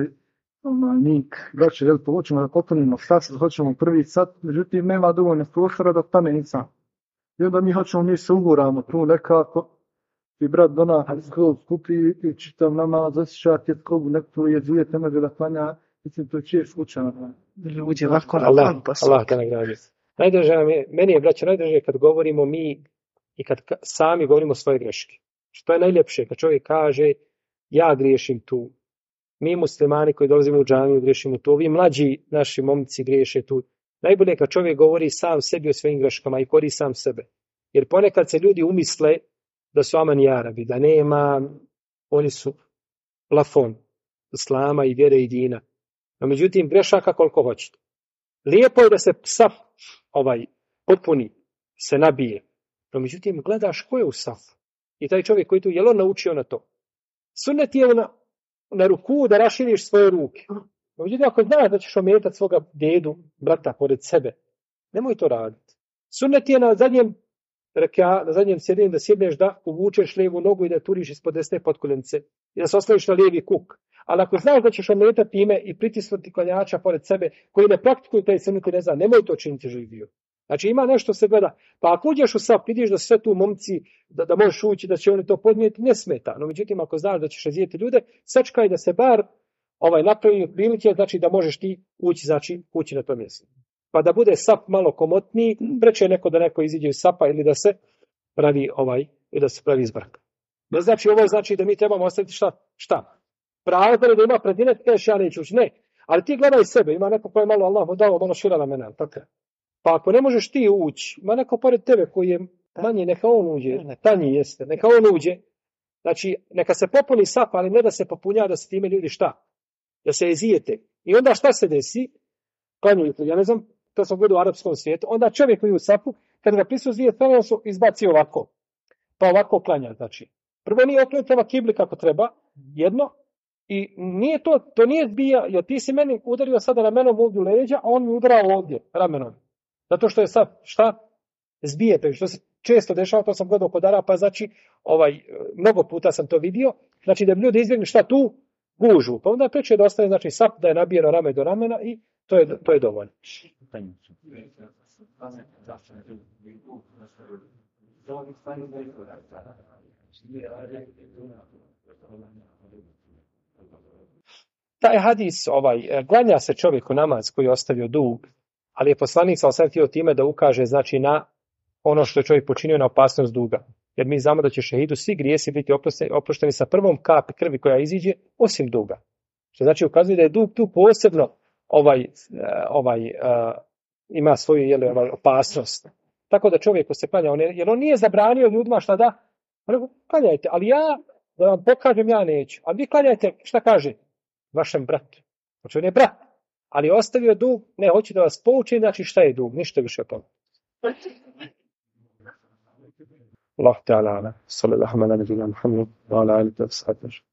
mi braće hoćemo da popunimo sat, hoćemo prvi sat, međutim nema dovoljno prostora da stane insan. I onda mi se uguramo tu nekako i brat dona skupi i čitav nama zasjećati skobu nekako jezijete ne može da klanja, mislim to će slučajno. Ljudi lako Allah te nagradio. Meni je, braće, najdraže kad govorimo mi i kad sami govorimo svoje greške. Što je najljepše kad čovjek kaže ja griješim tu. Mi muslimani koji dolazimo u džamiju griješimo tu. Ovi mlađi naši momci griješe tu. Najbolje kad čovjek govori sam sebi o svojim greškama i kori sam sebe. Jer ponekad se ljudi umisle da su amani Arabi, da nema, oni su plafon islama i vjere i dina. No međutim grešaka koliko hoćete. Lijepo je da se saf potpuni, se nabije. No međutim, gledaš ko je u safu. I taj čovjek koji tu, je li on naučio na to? Sunnet je na ruku da raširiš svoje ruke. No međutim, ako znaš da ćeš ometati svoga dedu, brata, pored sebe, nemoj to raditi. Sunnet je na zadnjem sjedenju da sjedneš da uvučeš lijevu nogu i da turiš ispod desne potkoljenice i da se ostaviš na lijevi kuk. Ali ako znaš da ćeš ometati ime i pritisnuti klanjača pored sebe koji ne praktikuju taj sunnet i ne zna, nemoj to činiti živio. Znači ima nešto se gleda. Pa ako uđeš u saf, vidiš da su sve tu momci, da možeš ući, da će oni to podnijeti, ne smeta. No međutim, ako znaš da ćeš razvijeti ljude, sačekaj da se bar napravi prilike, znači da možeš ti ući na to mjesto. Pa da bude saf malo komotniji, preče da neko iziđe iz sapa ili da se pravi izbrka. Ne znači ovo znači da mi trebamo ostaviti šta? Pravo da ima predinac, kažeš ja neću ući. Ne, ali ti gledaj sebe, ima neko koji je malo Allah mu dao, malo šira na mene, tako. Pa ako ne možeš ti ući, ima neko pored tebe koji je manji, neka on uđe, tanji jeste, neka on uđe. Znači, neka se popuni sap, ali ne da se popunja, da se time ljudi šta? Da se ezijete. I onda šta se desi? Klanjuju, ja ne znam, to sam gledao u arapskom svijetu, onda čovjek koji je u sapu, kad ga prisu zvije, on su izbaci ovako. Pa ovako klanja, znači. Prvo nije okrenutava kibli kako treba, jedno, i nije to nije zbija, jer ti si meni udario sada ramenom ovdje u leđa, a on mi udarao ovdje ramenom. Zato što je sad, šta? Zbijete, što se često dešava, to sam gledao kod Arapa, znači, mnogo puta sam to vidio, znači da bi ljudi izbjegli šta tu? Gužu. Pa onda preče da ostane, znači, sap da je nabijeno rame do ramena i to je dovoljno. Taj hadis, glanja se čovjeku namaz koji je ostavio dug, ali je poslanik sam htio time da ukaže, znači, na ono što je čovjek počinio, na opasnost duga. Jer mi znamo da će šehidu svi grijesi biti oprošteni sa prvom kapi krvi koja iziđe, osim duga. Što znači ukazuje da je dug tu posebno ima svoju opasnost. Tako da čovjek ko se klanja, jer on nije zabranio ljudima šta da, klanjajte, ali ja, da vam pokažem, ja neću. A vi klanjajte, šta kaže? Vašem bratu. Znači on je brat, ali ostavio dug, ne, hoće da vas pouči, znači šta je dug, ništa više o tome. Allah ta'ala, sallallahu ala nabina Muhammed, wa ala alihi wa sahbihi.